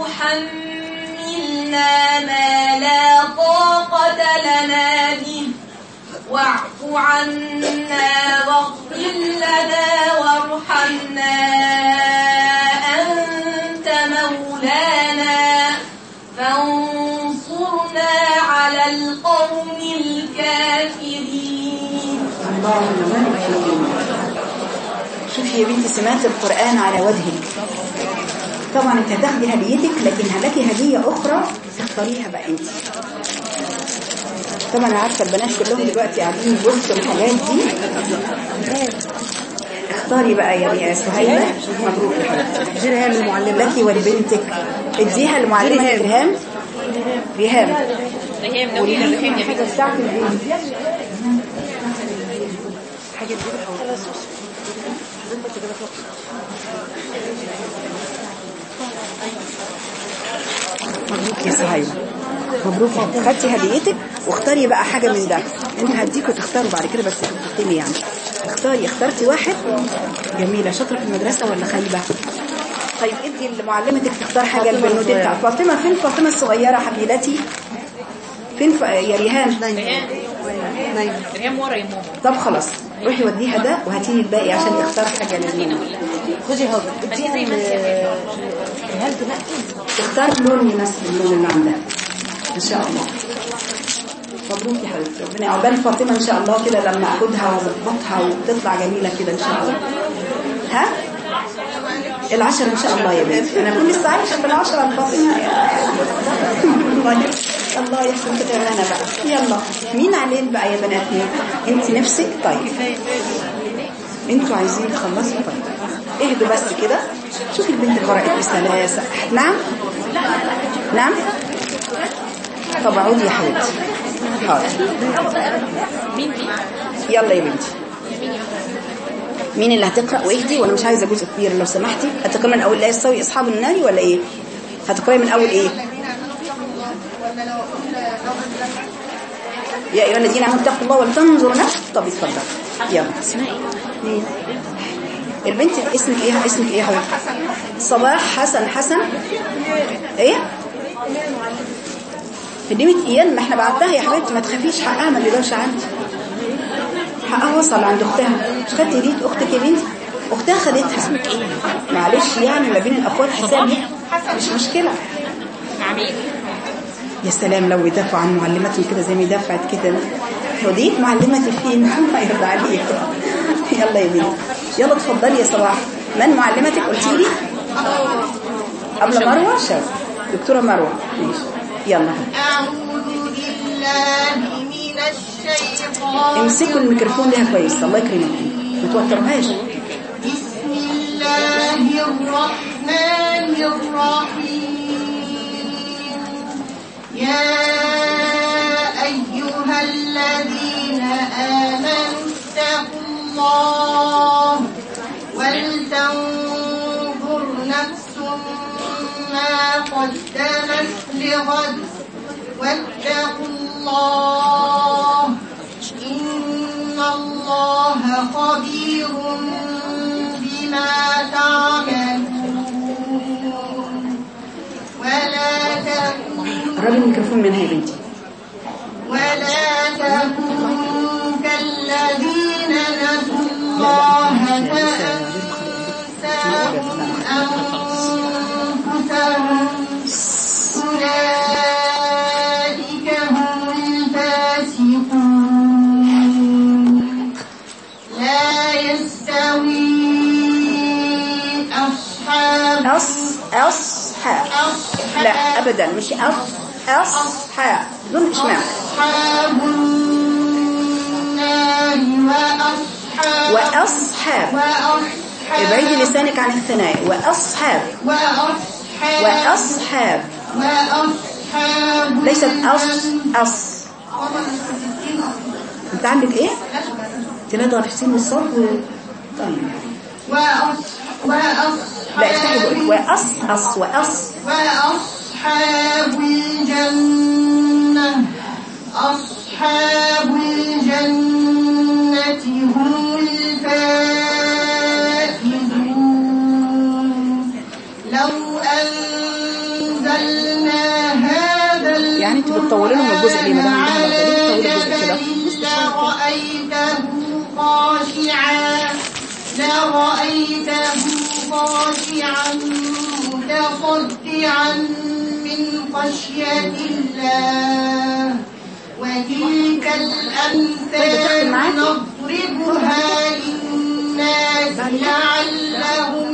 تحملنا ما لا طاقة لنا به واعف عنا واغفر لنا وارحمنا أنت مولانا فانصرنا على القوم الكافرين. اللهم بارك فيكم. شوفي يا بنتي سمعت القرآن على وجهك. طبعا انت هتاخدي هديتك لكن لك هدية أخرى تختاريها بقى انت. طبعا انا عارفه البنات كلهم دلوقتي قاعدين يبصوا الحاجات دي. اختاري بقى يا سهيلة. مبروك يا حبيبتي. ريهام المعلمة لك ولبنتك اديها لمعلمة ريهام. ريهام قولي لي الحاجة بتاعت البنت. حاجة دي خلاص. مبروك يا سهيلة. مبروك خدتي هديتك واختاري بقى حاجة من ده. انت هديكوا تختاروا بعد كده بس تختمي يعني. اخترتي واحد. جميلة. شاطرة في المدرسة ولا خايبة؟ طيب ادي لمعلمتك تختار حاجة البنوتة بتاعت فاطمة. فين فاطمة الصغيرة حبيبتي؟ فين يا ريهان؟ ريهام ورا يا ماما. طب خلاص روحي وديها ده وهاتيني الباقي عشان تختار حاجة للبنوت. خدي هذا تختار لون يناسب اللون اللي عندها ان شاء الله. مبروك يا حبيبتي. ربنا عقبال فاطمه ان شاء الله كده لما اخدها واظبطها وتطلع جميله كده ان شاء الله. ها 10 ان شاء الله يا بنتي. انا كل لسه عايشه في 10 الفاطمه. الله يحسن كده انا بقى. يلا مين علينا بقى يا بنات؟ انت نفسك. طيب انتوا عايزين تخلصوا. طيب اهدوا بس كده. شوفي البنت قرأت بسلاسة. نعم نعم. طب عودي يا حبيبتي. حاضر. يلا يا بنتي. مين اللي هتقرأ واهدي وانا مش عايزة جزء كبير لو سمحتي. هتقرأ من اول لا يستوي اصحاب النار ولا ايه؟ هتقرأي من اول ايه؟ يا ايها الذين امنوا اتقوا الله ولتنظر نفس. طب اتفضل يلا. اسمها ايه؟ البنت اسمك ايه؟ اسمك ايه يا حبيبتي؟ صباح حسن ايه؟ خدمة ايان. ما احنا بعتها يا حبيبتي ما تخافيش. حقها ما بيضلش عندي. حقها وصل عند اختها. مش خدتي دي اختك يا بنتي؟ اختها خدتها. اسمك ايه؟ معلش يعني ما بين الاخوات حساب مش مشكلة. يا سلام لو يدافعوا عن معلمتهم كده زي ما دافعت كده. وديت معلمتي فين؟ ما يرضى عليك. يلا يا بنتي. يلا اتفضلي يا صباح. من معلمتك قلتي لي؟ قبل مروه. شاف دكتوره مروه. ماشي يلا. أعوذ بالله من الشيطان. امسكوا الميكروفون ليها كويس. الله يكرمكم ما توترهاش. بسم الله الرحمن الرحيم. يا أيها الذين آمنوا اتقوا الله ولتنظر نفس ما قدمت لغد واتقوا الله إن الله خبير بما تعملون. ولا تكونوا قربي الميكروفون منها يا بنتي. ولا تكونوا كالذين نسوا الله فأنساهم وأصحاب لا أبدا مش أصحاب بدون إشمام. أصحاب النار وأصحاب ابعدي لسانك عن الثنايا. وأصحاب ليست أص. انت عندك ايه؟ تنضغط في السين والصوت طيب. لا افتحي بقولك وأصحاب الجنة هم الفائزون. لو أنزلنا هذا يعني انت بتطولي لهم الجزء ليه ما دام عندهم وقت ليه بتطولي الجزء كده؟ لرأيته خاشعا متصدعا من خشية الله. وتلك الأمثال نضربها للناس لعلهم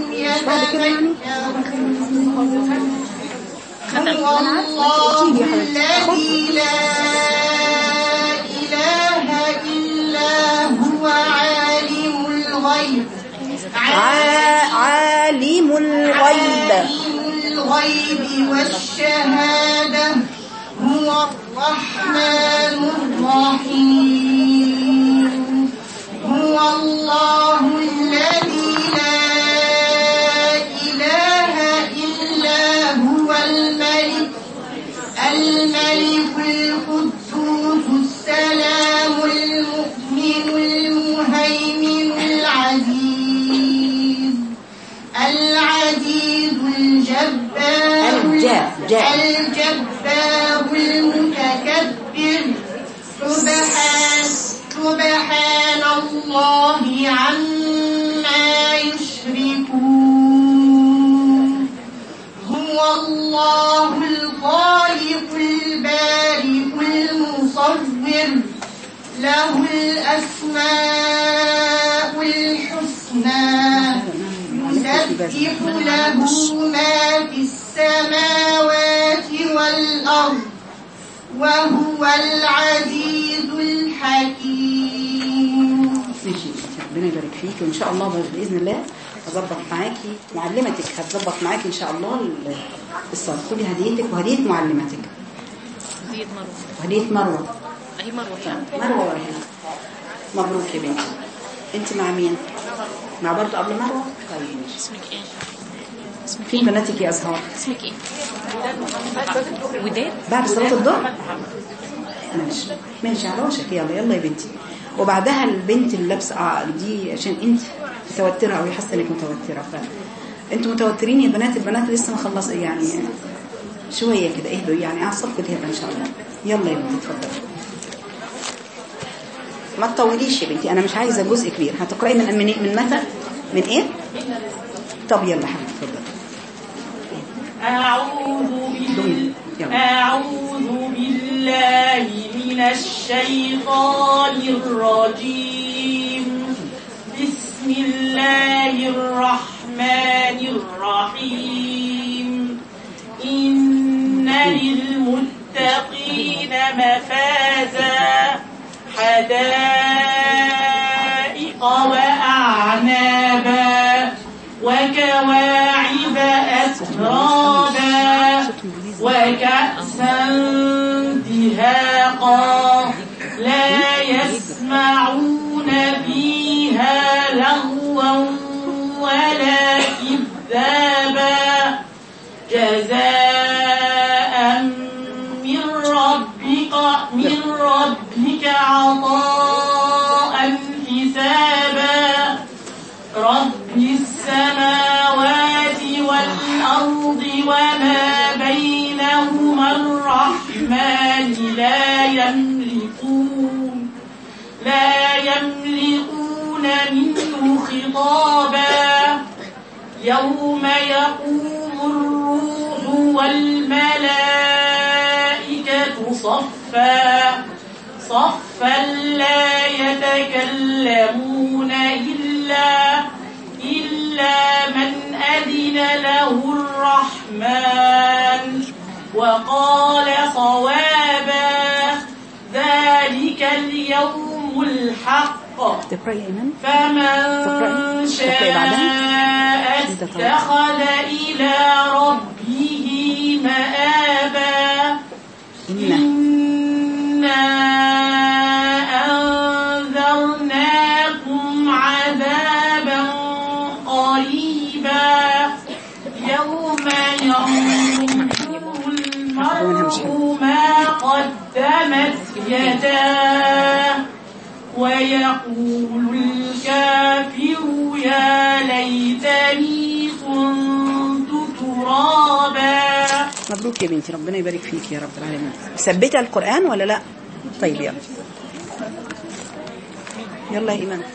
يتفكرون. هو الله الذي لا إله إلا هو عالم الغيب والشهادة هو الرحمن الرحيم. هو الله الذي لا إله إلا هو الملك القدوس السلام المؤمن المهيمن العزيز الجبار المتكبر. سبحان الله عما يشركون. هو الله الخالق البارئ المصور له الأسماء الحسنى يسبح له ما في السماوات والأرض وهو العزيز الحكيم. ربنا يبارك فيك وإن شاء الله بإذن الله هظبط معاكي معلمتك هتظبط معاكي إن شاء الله الصلاة. خدي هديتك وهدية معلمتك. هدية مروة. أهي مروة. مروة هنا. مبروك يا بنتي. أنت مع مين؟ مع برضه قبل مروة؟ طيب ماشي. اسمك إيه؟ فين بناتك يا أزهار؟ اسمك إيه؟ وداد. بعد صلاة الظهر؟ ماشي على وشك. يلا يا بنتي. وبعدها البنت اللي لابسه دي عشان انت متوتره او حاسه انك متوتره. انتوا متوترين يا بنات. البنات لسه ما خلص يعني شويه كده اهدوا يعني اعصابكم تهدى ان شاء الله. يلا يا بنتي اتفضلي. ما تطوليش يا بنتي. انا مش عايزه جزء كبير. هتقراي من متى؟ من ايه؟ طب يلا حبيبتي اتفضلي. أعوذ بالله من الشيطان الرجيم. بسم الله الرحمن الرحيم. إن للمتقين مفازا حدائق وأعنابا وكواعب أترابا وكأسا دهاقا لا يسمعون فيها لغوا ولا كذابا جزاء من ربك عطاء حسابا. رب السماوات والأرض وما بينهما الرحمن لا يملكون منه خطابا. يوم يقوم الروح والملائكة صفا لا يتكلمون إلا من أذن له الرحمن الرحمن وقال صوابا ذلك اليوم الحق فمن شاء اتخذ إلى ربه مآبا إنا أنذرناكم عذابا قريبا يوم ينظر المرء ما قدمت يداه ويقول الكافر يا ليتني كنت ترابا. مبروك يا بنتي، ربنا يبارك فيك يا رب العالمين. مثبتة القرآن ولا لا؟ طيب يلا يلا يا إيمان.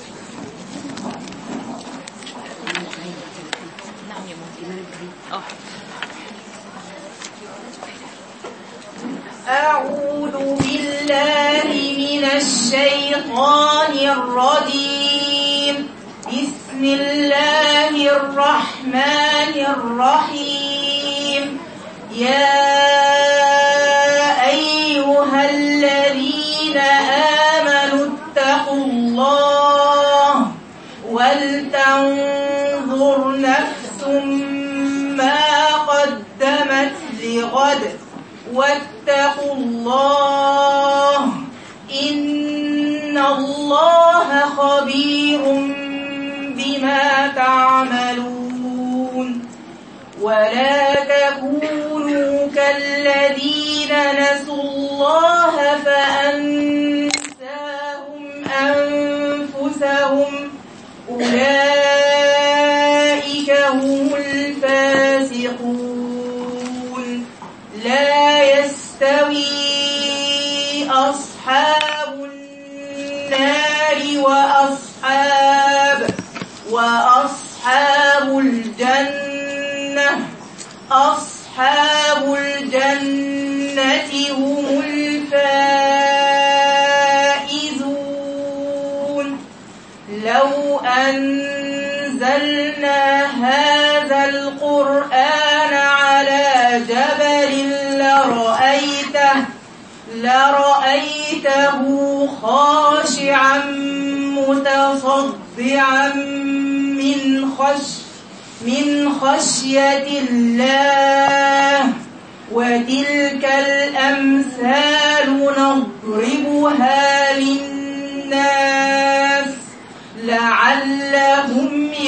أعوذ بالله من الشيطان الرجيم. بسم الله الرحمن الرحيم. يا أيها الذين آمنوا اتقوا الله ولتنظر نفس ما قدمت لغد واتقوا الله إن الله خبير بما تعملون. ولا تكونوا كالذين نسوا الله فأنساهم أنفسهم أولئك هم الفاسقون. لا يستوي أصحاب النار وأصحاب الجنة. أصحاب الجنة هم الفائزون. لو أنزلنا هذا القرآن على جبل لرأيته خاشعا متصدعا من خشية الله. وتلك الأمثال نضربها للناس لعلهم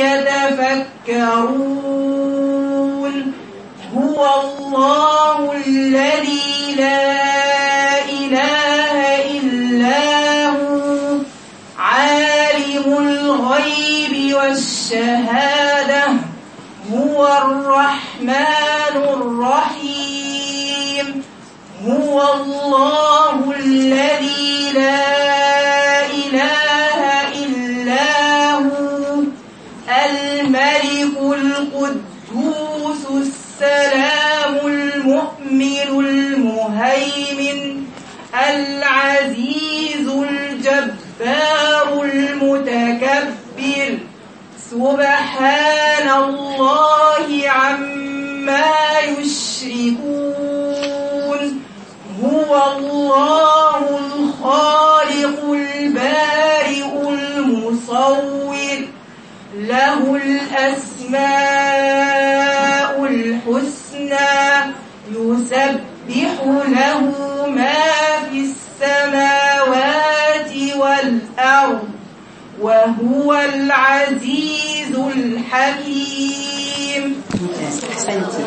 يتفكرون. هو الله الذي لا إله إلا هو عالم الغيب والشهادة هو الرحمن الرحيم. هو الله الذي لا إله إلا هو الملك القدوس السلام المؤمن المهيمن العزيز الجبار المتكبر. سبحان الله عما يشركون. هو الله الخالق البارئ المصور له الأسماء الحسنى يسبح له ما في السماوات والأرض وهو العزيز الحكيم. أحسنتي.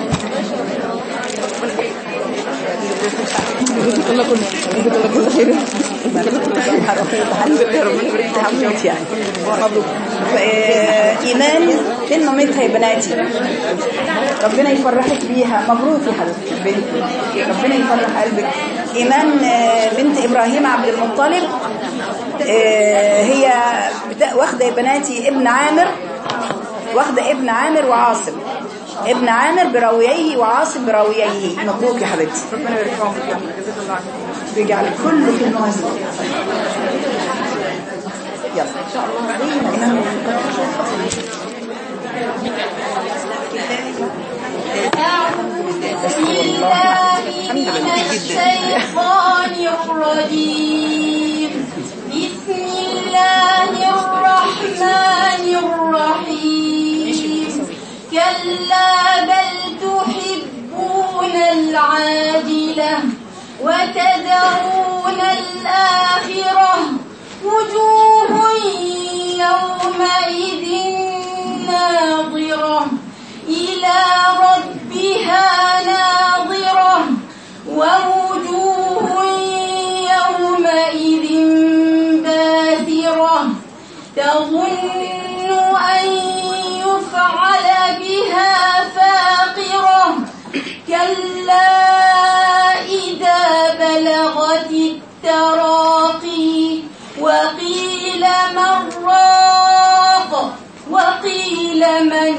إيمان فين مامتها يا بناتي؟ ربنا يفرحك بيها. مبروك يا حبيبتي بنتي، ربنا يفرح قلبك. إيمان بنت إبراهيم عبد المطلب، هي واخدة يا بناتي ابن عامر، واخدة ابن عامر وعاصم، ابن عامر براويه وعاصم براويه. مبروك يا حبيبتي، ربنا يبارك فيك ويجعل كله في الموازين. يلا ان شاء الله. أعوذ بالله من الشيطان الرجيم. بسم الله الرحمن الرحيم. كلا بل تحبون العاجلة وتذرون الآخرة وجوه يومئذ ناظرة إلى ربها ناظرة ووجوه يومئذ باسرة تظن أن يفعل بها فاقرة كلا إذا بلغت التراقي وقيل من راق وقيل من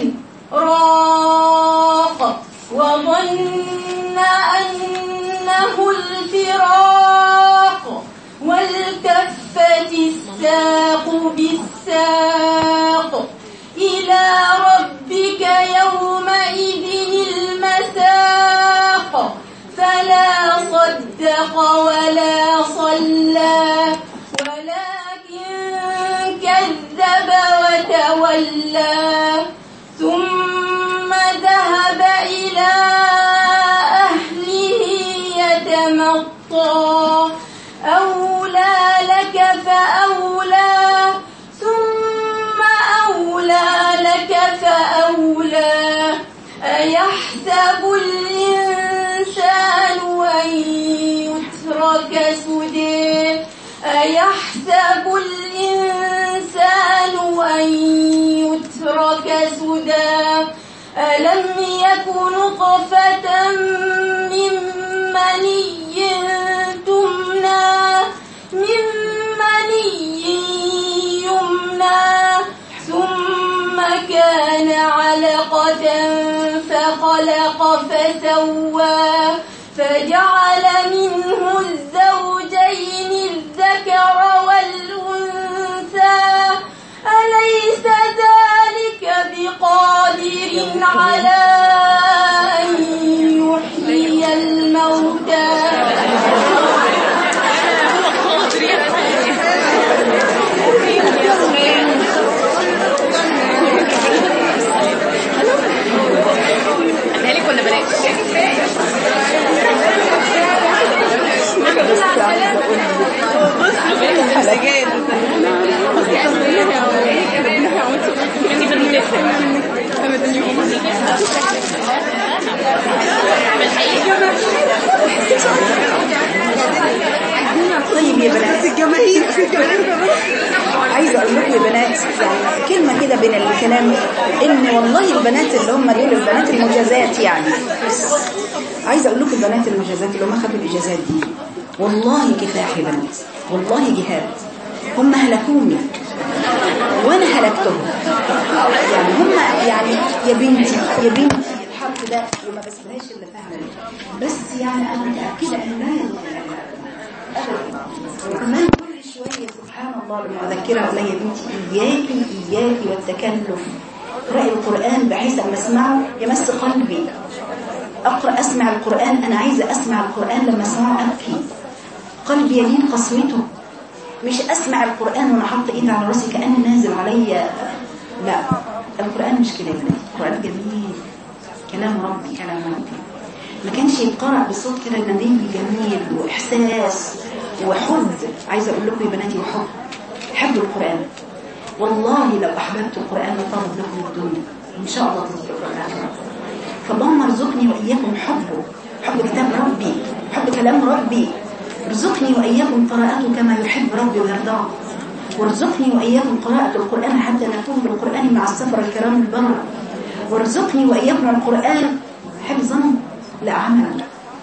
راق وظن أنه الفراق والتفت الساق بالساق إلى ربك يومئذ المساق فلا صدق ولا صلى ولكن كذب وتولى ثم ذهب إلى أهله يتمطى أولى لك فأولى ثم أولى لك فأولى أيحسب الإنسان أن يترك سدى أيحسب الإنسان أن يترك سدى ألم يكن نطفة من مني يمنى ثم كان علقة فخلق فسوى فجعل منه الزوجين الذكر والأنثى أليس ذلك بقادر على أن يحيي الموتى ولا بلاش طيب يا بنات الجماهير عايزه اقول لكم يا بنات يعني كلمه كده بين الكلام ان والله البنات اللي هم دول البنات المجازات يعني عايزه اقول لكم البنات المجازات اللي هم خدوا الاجازات دي والله كفاح يا بنات والله جهاد هم هلكوني وانا هلكتهم يعني هم يعني يا بنتي الحرف ده وما بسمعهاش الا فاهمه بس يعني انا متاكده ان لا وكمان كل شويه سبحان الله لما اذكرها اقول لها يا بنتي اياكي والتكلف اقراي القران بحيث ان اسمعه يمس قلبي اسمع القران انا عايزه اسمع القران لما اسمعه ابكي قلبي يلين قسوته مش اسمع القران وانا حاطه ايدي على راسي كانه نازل عليا لا القران مش كده القران جميل كلام ربي ما كانش يتقرأ بصوت كده جميل جميل واحساس وحب عايزه اقول لكم يا بناتي وحب حبوا القران والله لو احببت القران لطلب لكم الدنيا ان شاء الله تصبروا الآخرة فاللهم ارزقني واياكم حب كتاب ربي حب كلام ربي ارزقني واياكم قراءته كما يحب ربي ويرضاه وارزقني واياكم قراءه القران حتى نكون بالقران مع السفر الكرام البر وارزقني واياكم القران حفظا لا عمل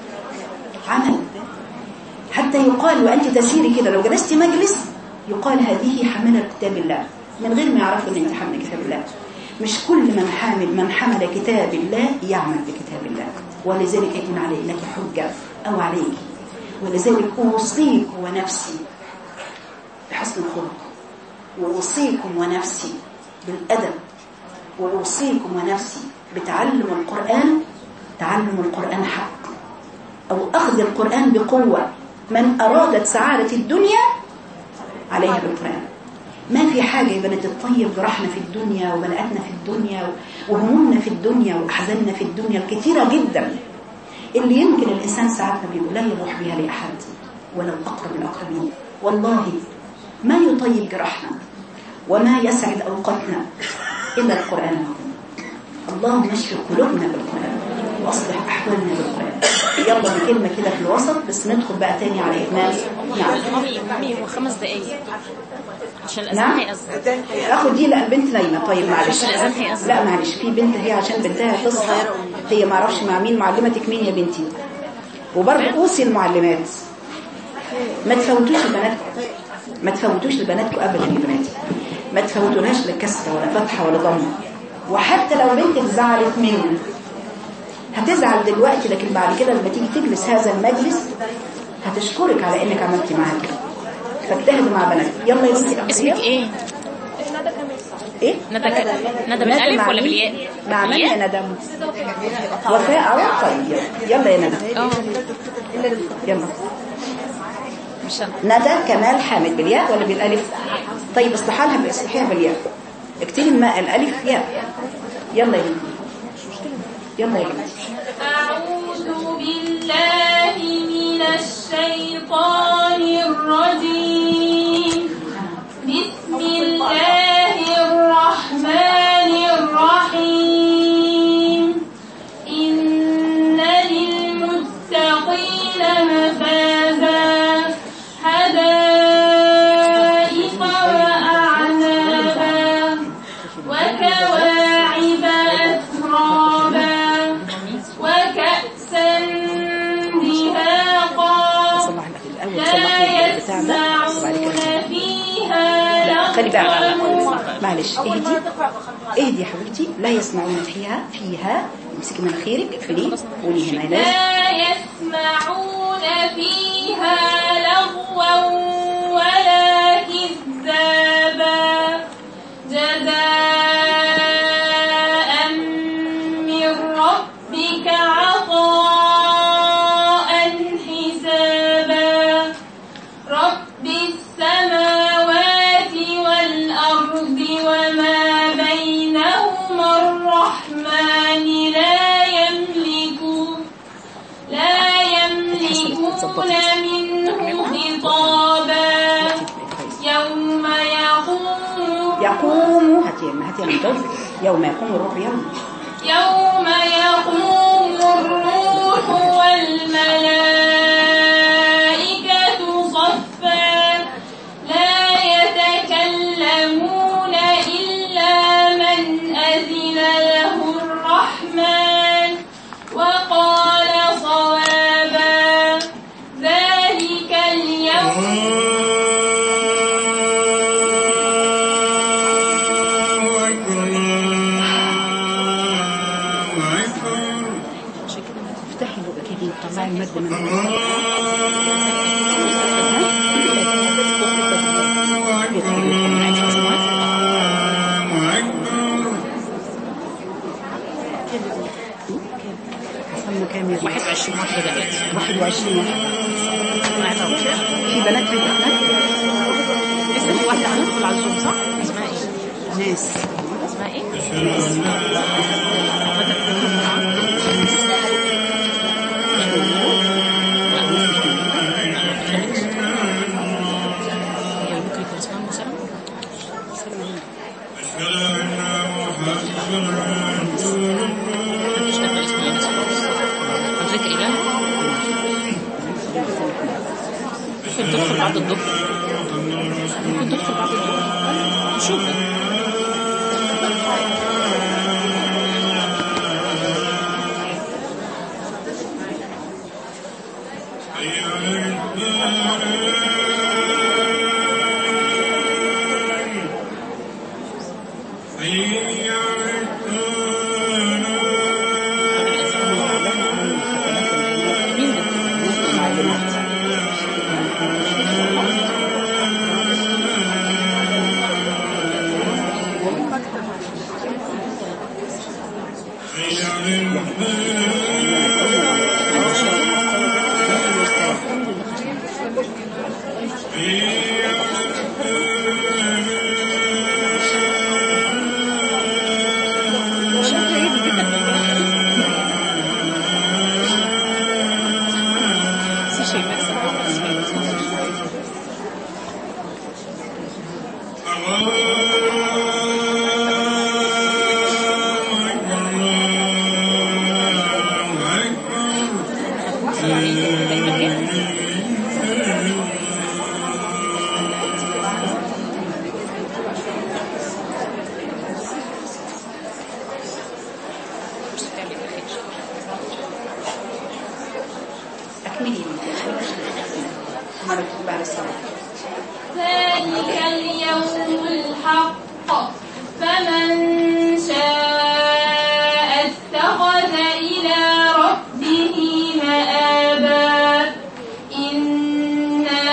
حتى يقال وانت تسيري كده لو جلست مجلس يقال هذه حملة كتاب الله من غير ما يعرفوا ان انت حامل كتاب الله مش كل من حمل كتاب الله يعمل بكتاب الله ولذلك يكون عليه لك حجة او عليك ولذلك اوصيكم ونفسي بحسن الخلق واوصيكم ونفسي بالادب واوصيكم ونفسي بتعلم القرآن تعلم القرآن حق أو أخذ القرآن بقوة. من أرادت سعادة الدنيا عليها بالقرآن. ما في حاجة يا بنات الطيب جرحنا في الدنيا وبلاءاتنا في الدنيا وهمومنا في الدنيا وأحزاننا في الدنيا الكثيرة جدا اللي يمكن الإنسان ساعات لا يروح بها لأحد ولو أقرب الأقربين. والله ما يطيب جرحنا وما يسعد أوقاتنا إلا القرآن. اللهم اشف قلوبنا بالقرآن واصلح أحوالنا بالقرآن. يلا بكلمة كده في الوسط بس ندخل بقى تاني على إتمام. مامي هو 5 دقايق عشان الأذان نعم هيأذن. أخد دي لا بنت نايمة. طيب معلش عشان الأذان هيأذن. لا معلش في بنت هي عشان بنتها تصحى هي ما اعرفش مع مين. معلمتك مين يا بنتي؟ وبرضه أوصي المعلمات ما تفوتوش البنات ما تفوتوش لبناتكم أبدا يا بناتي. ما تفوتوناش لا كسرة ولا فتحة ولا ضمة. وحتى لو بنتك زعلت منك هتزعل دلوقتي لكن بعد كده لما تيجي تجلس هذا المجلس هتشكرك على انك عملتي معاها كده. فاجتهدوا مع بناتك. يلا يا بنتي. اسمك ايه؟ ايه؟ ندى بالالف ولا بالياء؟ مع من يا ندى؟ وفاء. طيب يلا يا ندى. يلا ندى كمال حامد بالياء ولا بالالف؟ طيب اصلحيها بالياء. اكتبي الماء الالف ياء. يلا يا بنتي. يلا يا بنتي. أعوذ بالله من الشيطان الرجيم. بسم الله الرحمن الرحيم. إن للمتقين مفازا حدائق وأعنابا وكواعب أترابا وكأسا دهاقا لا يسمعون فيها لغوا. معلش اهدي يا حبيبتي. لا يسمعون فيها امسكي مناخيرك اقفليه قولي هنا. لا يسمعون فيها لغوا ولا كذابا جزاء من ربك عطاء حسابا. رب السماوات والأرض وما بينهما الرحمن لا يملكون منه خطابا. يقوم هاتي من جوزك. يوم يقوم الروح يوم يقوم الروح والملائكة صفا لا يتكلمون إلا من أذن له الرحمن وقال صوابا. ذلك اليوم افتحي بقك دي طلعي المادة من حصلنا كام يا 21 واحدة دلوقتي. 21 في بنات في بنات لسه في واحدة هندخل على الزوم صح؟ اسمها ايه؟ ناس. اسمها ايه؟ ممكن تدخل بعد الظهر. نشوف. أكملي بعد الصلاة. ذلك اليوم الحق فمن شاء اتخذ إلى ربه مآبا إنا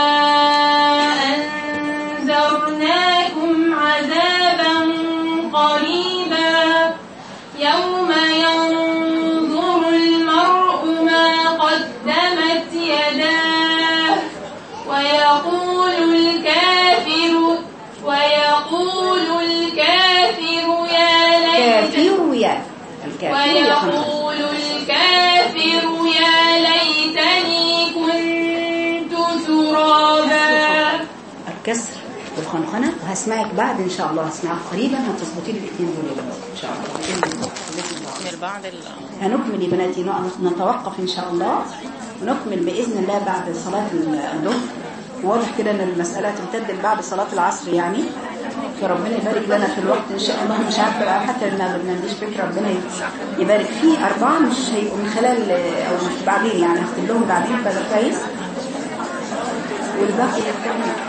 أنذرناكم عذابا قريبا يوم ينظر المرء ما قدمت يداه ويقول الكافر يا ليتني كنت ترابا. الكسر والخنخنة وهسمعك بعد إن شاء الله، هسمعك قريبا هتظبطي لي الاثنين دول إن شاء الله. بعد هنكمل يا بناتي، نتوقف إن شاء الله ونكمل بإذن الله بعد صلاة الظهر. واضح كده ان المسألة تمتد بعد صلاة العصر يعني، فربنا يبارك لنا في الوقت ان شاء الله. مش عارفة حتى ما عنديش فكرة، ربنا يبارك فيه. 4 مش هيبقوا من خلال او مش بعدين يعني، هكتب لهم بعدين بقى كويس والباقي